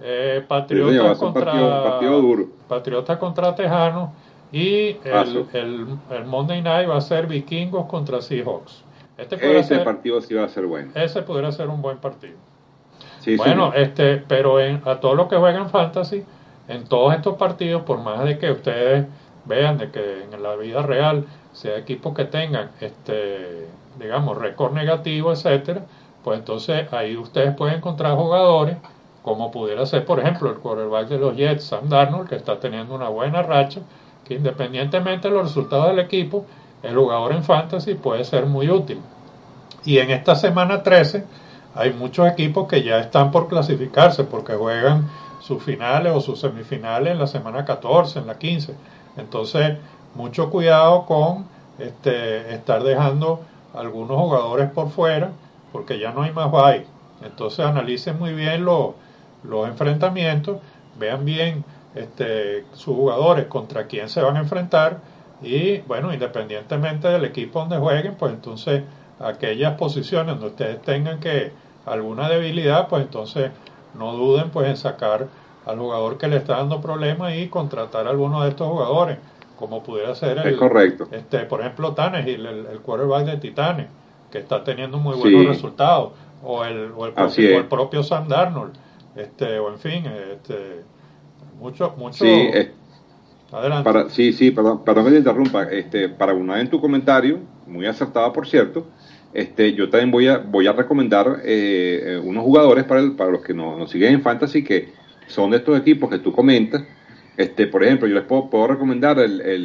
[SPEAKER 2] Patriotas
[SPEAKER 3] partido duro.
[SPEAKER 2] Patriotas contra Tejanos, y el Monday Night va a ser Vikingos contra Seahawks.
[SPEAKER 3] Ese partido sí va a ser bueno.
[SPEAKER 2] Ese pudiera ser un buen partido.
[SPEAKER 3] Sí,
[SPEAKER 2] bueno,
[SPEAKER 3] señor.
[SPEAKER 2] pero a todos los que juegan fantasy, en todos estos partidos, por más de que ustedes vean de que en la vida real sea equipos que tengan digamos récord negativo, etcétera, pues entonces ahí ustedes pueden encontrar jugadores como pudiera ser, por ejemplo, el quarterback de los Jets, Sam Darnold, que está teniendo una buena racha, que independientemente de los resultados del equipo, el jugador en fantasy puede ser muy útil. Y en esta semana 13 hay muchos equipos que ya están por clasificarse porque juegan sus finales o sus semifinales en la semana 14, en la 15. Entonces, mucho cuidado con estar dejando algunos jugadores por fuera, porque ya no hay más bye. Entonces, analicen muy bien los enfrentamientos, vean bien sus jugadores contra quién se van a enfrentar, y bueno, independientemente del equipo donde jueguen, pues entonces aquellas posiciones donde ustedes tengan que alguna debilidad, pues entonces no duden pues en sacar al jugador que le está dando problemas y contratar a alguno de estos jugadores, como pudiera ser
[SPEAKER 3] correcto.
[SPEAKER 2] Por ejemplo, Tannehill, el quarterback de Titanes, que está teniendo muy buenos resultados, o el propio Sam Darnold, o en fin, mucho
[SPEAKER 3] sí,
[SPEAKER 2] adelante.
[SPEAKER 3] Perdón que te interrumpa, para una en tu comentario, muy acertado por cierto, yo también voy a recomendar unos jugadores para los que nos siguen en Fantasy, que son de estos equipos que tú comentas. Por ejemplo, yo les puedo recomendar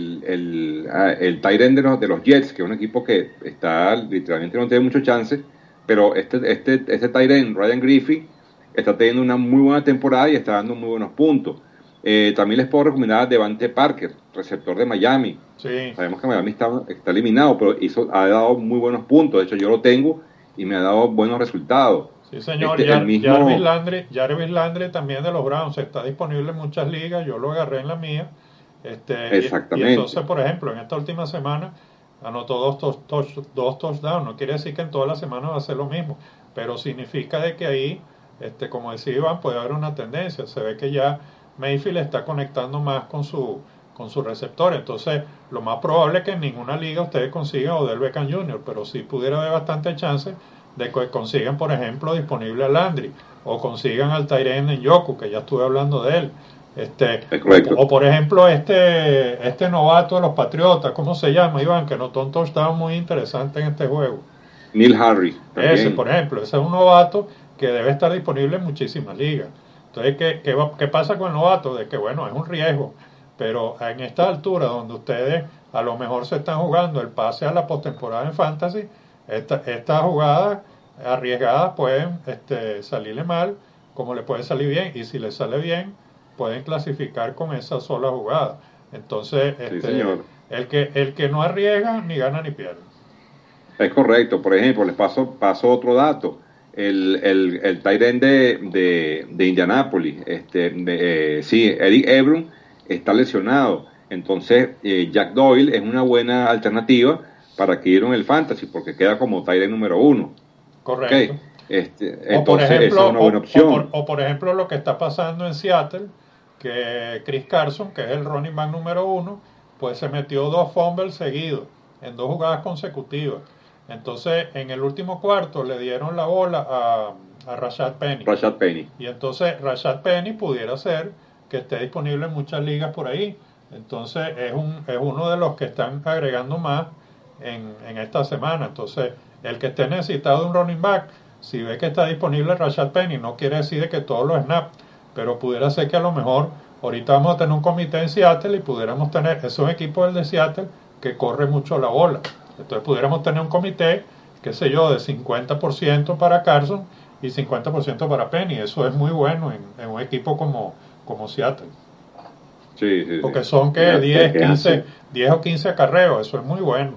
[SPEAKER 3] el tight end de los Jets, que es un equipo que está literalmente no tiene mucho chance, pero este tight end, Ryan Griffin, está teniendo una muy buena temporada y está dando muy buenos puntos. También les puedo recomendar a Devante Parker, receptor de Miami.
[SPEAKER 2] Sí.
[SPEAKER 3] Sabemos que Miami está eliminado, pero ha dado muy buenos puntos. De hecho, yo lo tengo y me ha dado buenos resultados.
[SPEAKER 2] Sí, señor. Jarvis Landry también de los Browns está disponible en muchas ligas. Yo lo agarré en la mía.
[SPEAKER 3] Exactamente.
[SPEAKER 2] Y entonces, por ejemplo, en esta última semana anotó dos touchdowns. No quiere decir que en toda la semana va a ser lo mismo, pero significa de que ahí, como decía Iván, puede haber una tendencia. Se ve que ya Mayfield está conectando más con su receptor. Entonces, lo más probable es que en ninguna liga ustedes consigan Odell Beckham Jr., pero sí pudiera haber bastante chance de que consigan, por ejemplo, disponible a Landry, o consigan al tight end en Njoku, que ya estuve hablando de él. O por ejemplo, este novato de los Patriotas, ¿cómo se llama, Iván? Que notó un touchdown muy interesante en este juego.
[SPEAKER 3] Neil Harry. También.
[SPEAKER 2] Ese, por ejemplo, ese es un novato que debe estar disponible en muchísimas ligas. Entonces, ¿qué pasa con el novato? De que, bueno, es un riesgo, pero en esta altura donde ustedes a lo mejor se están jugando el pase a la postemporada en Fantasy, estas jugadas arriesgadas pueden salirle mal, como le puede salir bien, y si le sale bien, pueden clasificar con esa sola jugada. Entonces, el que no arriesga, ni gana ni pierde.
[SPEAKER 3] Es correcto. Por ejemplo, les paso otro dato. El tight end de Indianapolis, Eric Ebron está lesionado. Entonces, Jack Doyle es una buena alternativa para que en el fantasy, porque queda como tight end número 1.
[SPEAKER 2] Correcto.
[SPEAKER 3] Entonces, esa es una buena opción.
[SPEAKER 2] O por ejemplo, lo que está pasando en Seattle, que Chris Carson, que es el running back número 1, pues se metió 2 fumbles seguidos en 2 jugadas consecutivas. Entonces, en el último cuarto le dieron la bola a Rashad Penny. Y entonces Rashad Penny pudiera ser que esté disponible en muchas ligas por ahí. Entonces, es uno de los que están agregando más en esta semana. Entonces, el que esté necesitado de un running back, si ve que está disponible Rashad Penny, no quiere decir que todos los snaps, pero pudiera ser que a lo mejor ahorita vamos a tener un comité en Seattle y pudiéramos tener esos equipos del de Seattle que corre mucho la bola. Entonces pudiéramos tener un comité, qué sé yo, de 50% para Carson y 50% para Penny. Eso es muy bueno en un equipo como Seattle.
[SPEAKER 3] Sí.
[SPEAKER 2] Porque son que 10 o 15 acarreos, eso es muy bueno.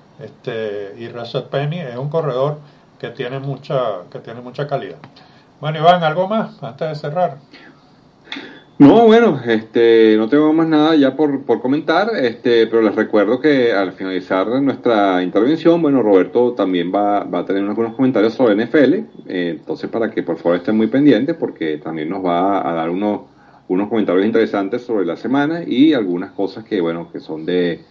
[SPEAKER 2] Y Rashad Penny es un corredor que tiene mucha calidad. Bueno, Iván, ¿algo más antes de cerrar?
[SPEAKER 3] No, bueno, no tengo más nada ya por comentar, pero les recuerdo que al finalizar nuestra intervención, bueno, Roberto también va a tener algunos comentarios sobre NFL, entonces para que por favor estén muy pendientes porque también nos va a dar unos comentarios interesantes sobre la semana y algunas cosas que, bueno, que son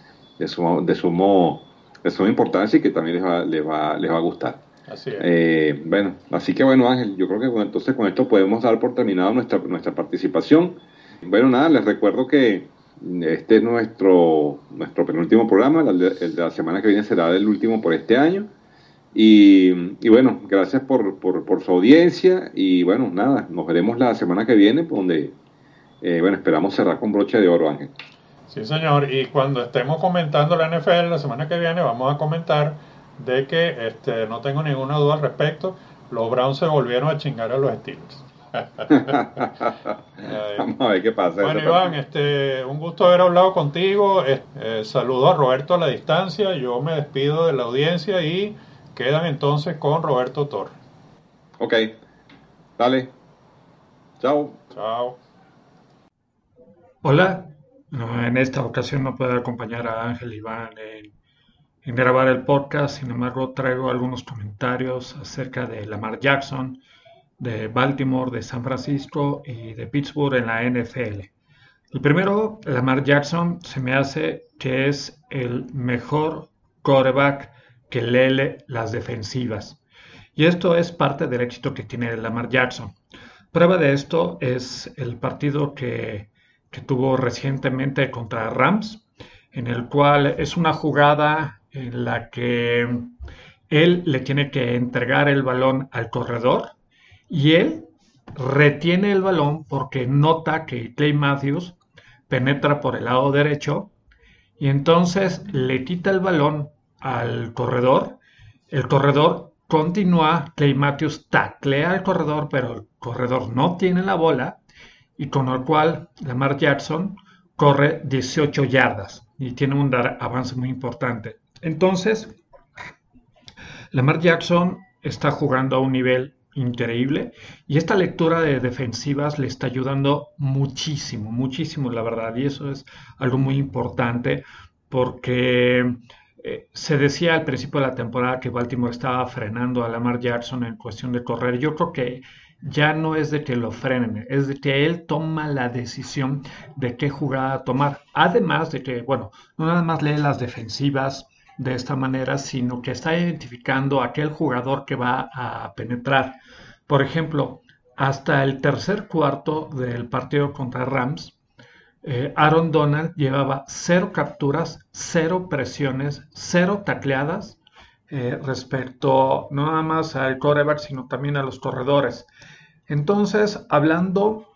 [SPEAKER 3] de suma importancia y que también les va a gustar.
[SPEAKER 2] Así es.
[SPEAKER 3] Bueno, así que bueno, Ángel, yo creo que entonces con esto podemos dar por terminado nuestra participación. Bueno, nada, les recuerdo que este es nuestro penúltimo programa, el de la semana que viene será el último por este año. Y bueno, gracias por su audiencia y bueno, nada, nos veremos la semana que viene, donde, bueno, esperamos cerrar con broche de oro, Ángel.
[SPEAKER 2] Sí, señor. Y cuando estemos comentando la NFL la semana que viene, vamos a comentar de que no tengo ninguna duda al respecto. Los Browns se volvieron a chingar a los Steelers.
[SPEAKER 3] Vamos a ver qué pasa.
[SPEAKER 2] Bueno, Iván, un gusto haber hablado contigo. Saludo a Roberto a la distancia. Yo me despido de la audiencia y quedan entonces con Roberto Torres.
[SPEAKER 3] Ok, dale. Chao.
[SPEAKER 2] Chao.
[SPEAKER 4] Hola, en esta ocasión no puedo acompañar a Ángel Iván en grabar el podcast, sin embargo traigo algunos comentarios acerca de Lamar Jackson, de Baltimore, de San Francisco y de Pittsburgh en la NFL. El primero, Lamar Jackson, se me hace que es el mejor quarterback que lee las defensivas. Y esto es parte del éxito que tiene Lamar Jackson. Prueba de esto es el partido que tuvo recientemente contra Rams, en el cual es una jugada en la que él le tiene que entregar el balón al corredor y él retiene el balón porque nota que Clay Matthews penetra por el lado derecho y entonces le quita el balón al corredor. El corredor continúa, Clay Matthews taclea al corredor, pero el corredor no tiene la bola y con lo cual Lamar Jackson corre 18 yardas y tiene un avance muy importante. Entonces, Lamar Jackson está jugando a un nivel increíble y esta lectura de defensivas le está ayudando muchísimo, muchísimo, la verdad, y eso es algo muy importante porque se decía al principio de la temporada que Baltimore estaba frenando a Lamar Jackson en cuestión de correr. Yo creo que ya no es de que lo frenen, es de que él toma la decisión de qué jugada tomar. Además de que, bueno, no nada más lee las defensivas de esta manera, sino que está identificando a aquel jugador que va a penetrar. Por ejemplo, hasta el tercer cuarto del partido contra Rams, Aaron Donald llevaba 0 capturas, 0 presiones, 0 tacleadas respecto no nada más al quarterback, sino también a los corredores. Entonces, hablando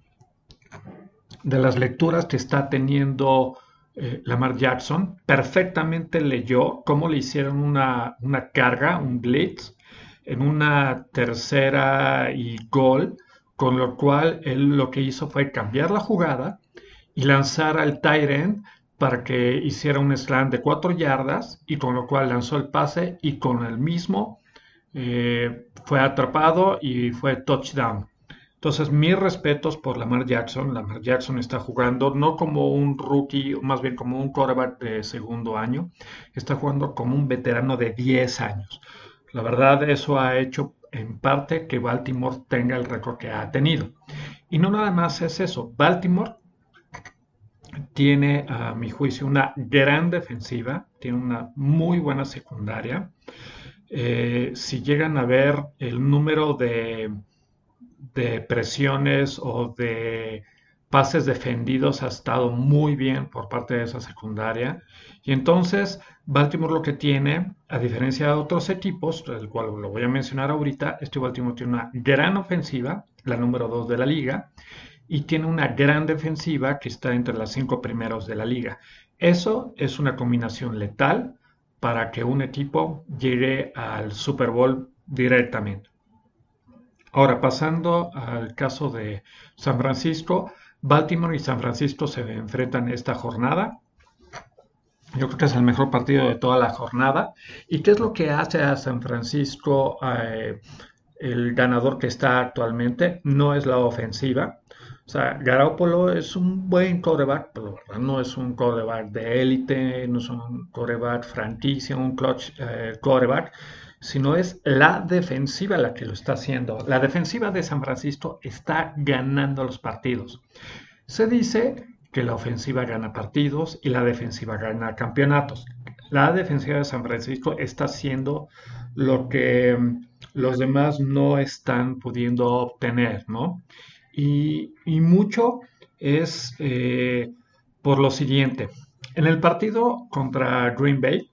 [SPEAKER 4] de las lecturas que está teniendo Lamar Jackson, perfectamente leyó cómo le hicieron una carga, un blitz, en una tercera y gol, con lo cual él lo que hizo fue cambiar la jugada y lanzar al tight end para que hiciera un slant de 4 yardas y con lo cual lanzó el pase y con el mismo fue atrapado y fue touchdown. Entonces, mis respetos por Lamar Jackson. Lamar Jackson está jugando no como un rookie, más bien como un quarterback de segundo año. Está jugando como un veterano de 10 años. La verdad, eso ha hecho en parte que Baltimore tenga el récord que ha tenido. Y no nada más es eso. Baltimore tiene, a mi juicio, una gran defensiva, tiene una muy buena secundaria. Si llegan a ver el número de presiones o de pases defendidos ha estado muy bien por parte de esa secundaria. Y entonces Baltimore lo que tiene, a diferencia de otros equipos, el cual lo voy a mencionar ahorita, Baltimore tiene una gran ofensiva, la número 2 de la liga, y tiene una gran defensiva que está entre las 5 primeros de la liga. Eso es una combinación letal para que un equipo llegue al Super Bowl directamente. Ahora, pasando al caso de San Francisco, Baltimore y San Francisco se enfrentan esta jornada. Yo creo que es el mejor partido de toda la jornada. ¿Y qué es lo que hace a San Francisco el ganador que está actualmente, no es la ofensiva. O sea, Garoppolo es un buen quarterback, pero no es un quarterback de élite, no es un quarterback franquicia, un clutch quarterback, sino es la defensiva la que lo está haciendo. La defensiva de San Francisco está ganando los partidos. Se dice que la ofensiva gana partidos y la defensiva gana campeonatos. La defensiva de San Francisco está haciendo lo que los demás no están pudiendo obtener, ¿no? Y mucho es por lo siguiente. En el partido contra Green Bay,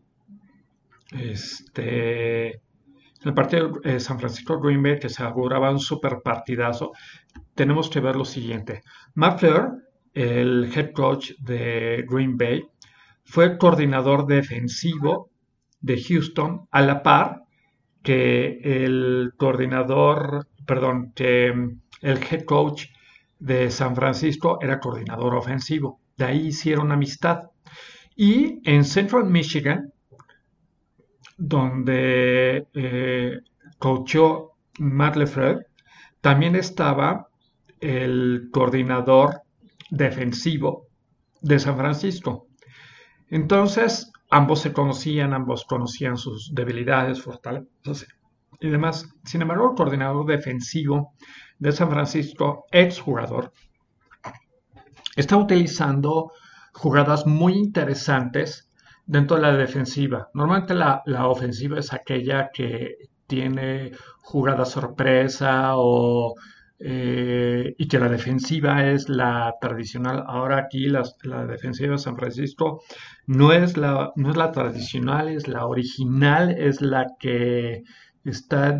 [SPEAKER 4] en el partido de San Francisco-Green Bay, que se auguraba un super partidazo, tenemos que ver lo siguiente. Matt Fleur, el head coach de Green Bay, fue coordinador defensivo de Houston a la par que el head coach de San Francisco era coordinador ofensivo. De ahí hicieron amistad. Y en Central Michigan, donde coachó Matt LaFleur, también estaba el coordinador defensivo de San Francisco. Entonces, ambos conocían sus debilidades, fortalezas y demás. Sin embargo, el coordinador defensivo de San Francisco, exjugador, está utilizando jugadas muy interesantes dentro de la defensiva. Normalmente la ofensiva es aquella que tiene jugada sorpresa y que la defensiva es la tradicional. Ahora aquí la defensiva de San Francisco no es la tradicional, es la original, es la que está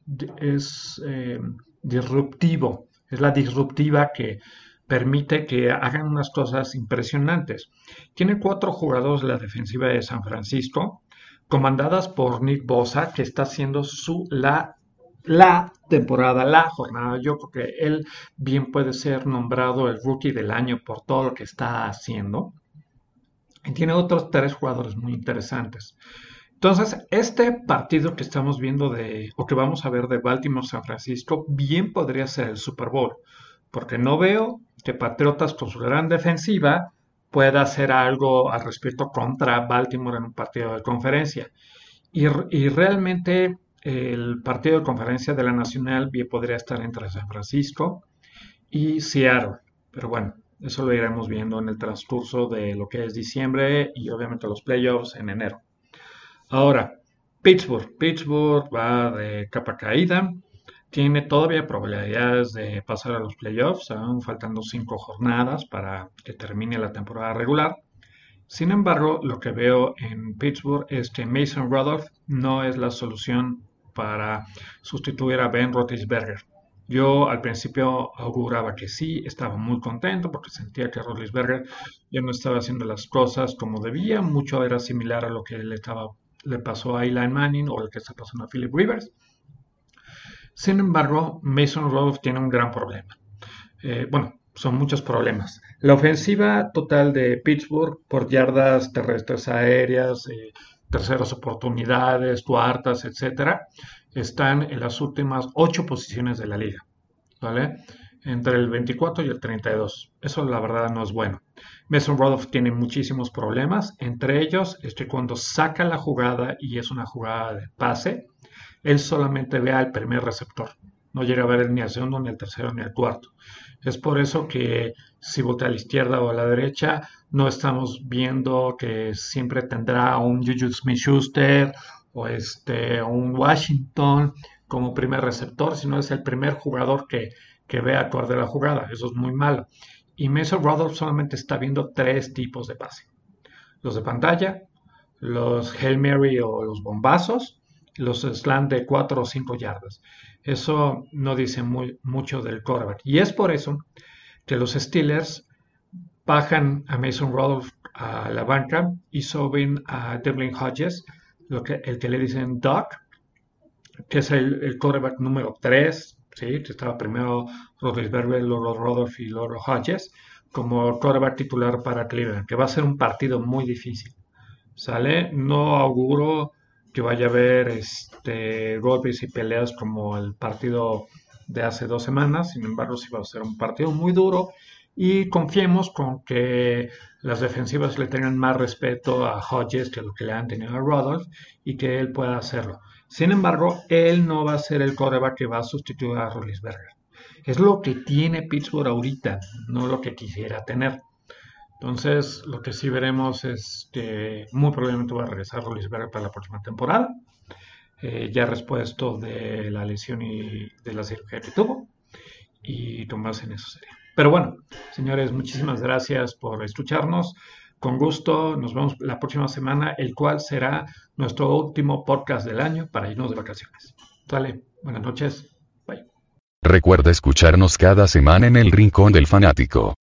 [SPEAKER 4] disruptivo, es la disruptiva que permite que hagan unas cosas impresionantes. Tiene 4 jugadores de la defensiva de San Francisco, comandadas por Nick Bosa, que está haciendo la temporada, la jornada. Yo creo que él bien puede ser nombrado el rookie del año por todo lo que está haciendo. Y tiene otros 3 jugadores muy interesantes. Entonces, este partido que estamos viendo o que vamos a ver de Baltimore-San Francisco, bien podría ser el Super Bowl, porque no veo que Patriotas con su gran defensiva pueda hacer algo al respecto contra Baltimore en un partido de conferencia. Y realmente el partido de conferencia de la Nacional bien podría estar entre San Francisco y Seattle. Pero bueno, eso lo iremos viendo en el transcurso de lo que es diciembre y obviamente los playoffs en enero. Ahora, Pittsburgh va de capa caída. Tiene todavía probabilidades de pasar a los playoffs, aún faltando 5 jornadas para que termine la temporada regular. Sin embargo, lo que veo en Pittsburgh es que Mason Rudolph no es la solución para sustituir a Ben Roethlisberger. Yo al principio auguraba que sí, estaba muy contento porque sentía que Roethlisberger ya no estaba haciendo las cosas como debía. Mucho era similar a lo que le pasó a Eli Manning o el que está pasando a Philip Rivers. Sin embargo, Mason Rudolph tiene un gran problema. Son muchos problemas. La ofensiva total de Pittsburgh por yardas terrestres aéreas, terceras oportunidades, cuartas, etcétera, están en las últimas 8 posiciones de la liga, ¿vale? Entre el 24 y el 32. Eso la verdad no es bueno. Mason Rudolph tiene muchísimos problemas. Entre ellos es que cuando saca la jugada y es una jugada de pase, él solamente ve al primer receptor. No llega a ver ni al segundo, ni al tercero, ni al cuarto. Es por eso que si voltea a la izquierda o a la derecha, no estamos viendo que siempre tendrá un Juju Smith-Schuster o un Washington como primer receptor, sino es el primer jugador que ve acorde a la jugada. Eso es muy malo. Y Mason Rudolph solamente está viendo 3 tipos de pase. Los de pantalla, los Hail Mary o los bombazos, los slant de 4 o 5 yardas. Eso no dice mucho del quarterback. Y es por eso que los Steelers bajan a Mason Rudolph a la banca y suben a Devlin Hodges, el que le dicen Doc, que es el quarterback número 3, ¿sí? Que estaba primero Roethlisberger, luego Rudolph y luego Hodges, como quarterback titular para Cleveland, que va a ser un partido muy difícil. ¿Sale? No auguro que vaya a haber golpes y peleas como el partido de hace 2 semanas. Sin embargo, sí va a ser un partido muy duro y confiemos con que las defensivas le tengan más respeto a Hodges que lo que le han tenido a Rudolph y que él pueda hacerlo. Sin embargo, él no va a ser el quarterback que va a sustituir a Roethlisberger. Es lo que tiene Pittsburgh ahorita, no lo que quisiera tener. Entonces, lo que sí veremos es que muy probablemente va a regresar Roethlisberger para la próxima temporada, ya repuesto de la lesión y de la cirugía que tuvo, y con base en eso sería. Pero bueno, señores, muchísimas gracias por escucharnos. Con gusto, nos vemos la próxima semana, el cual será nuestro último podcast del año para irnos de vacaciones. Vale, buenas noches. Bye.
[SPEAKER 1] Recuerda escucharnos cada semana en el Rincón del Fanático.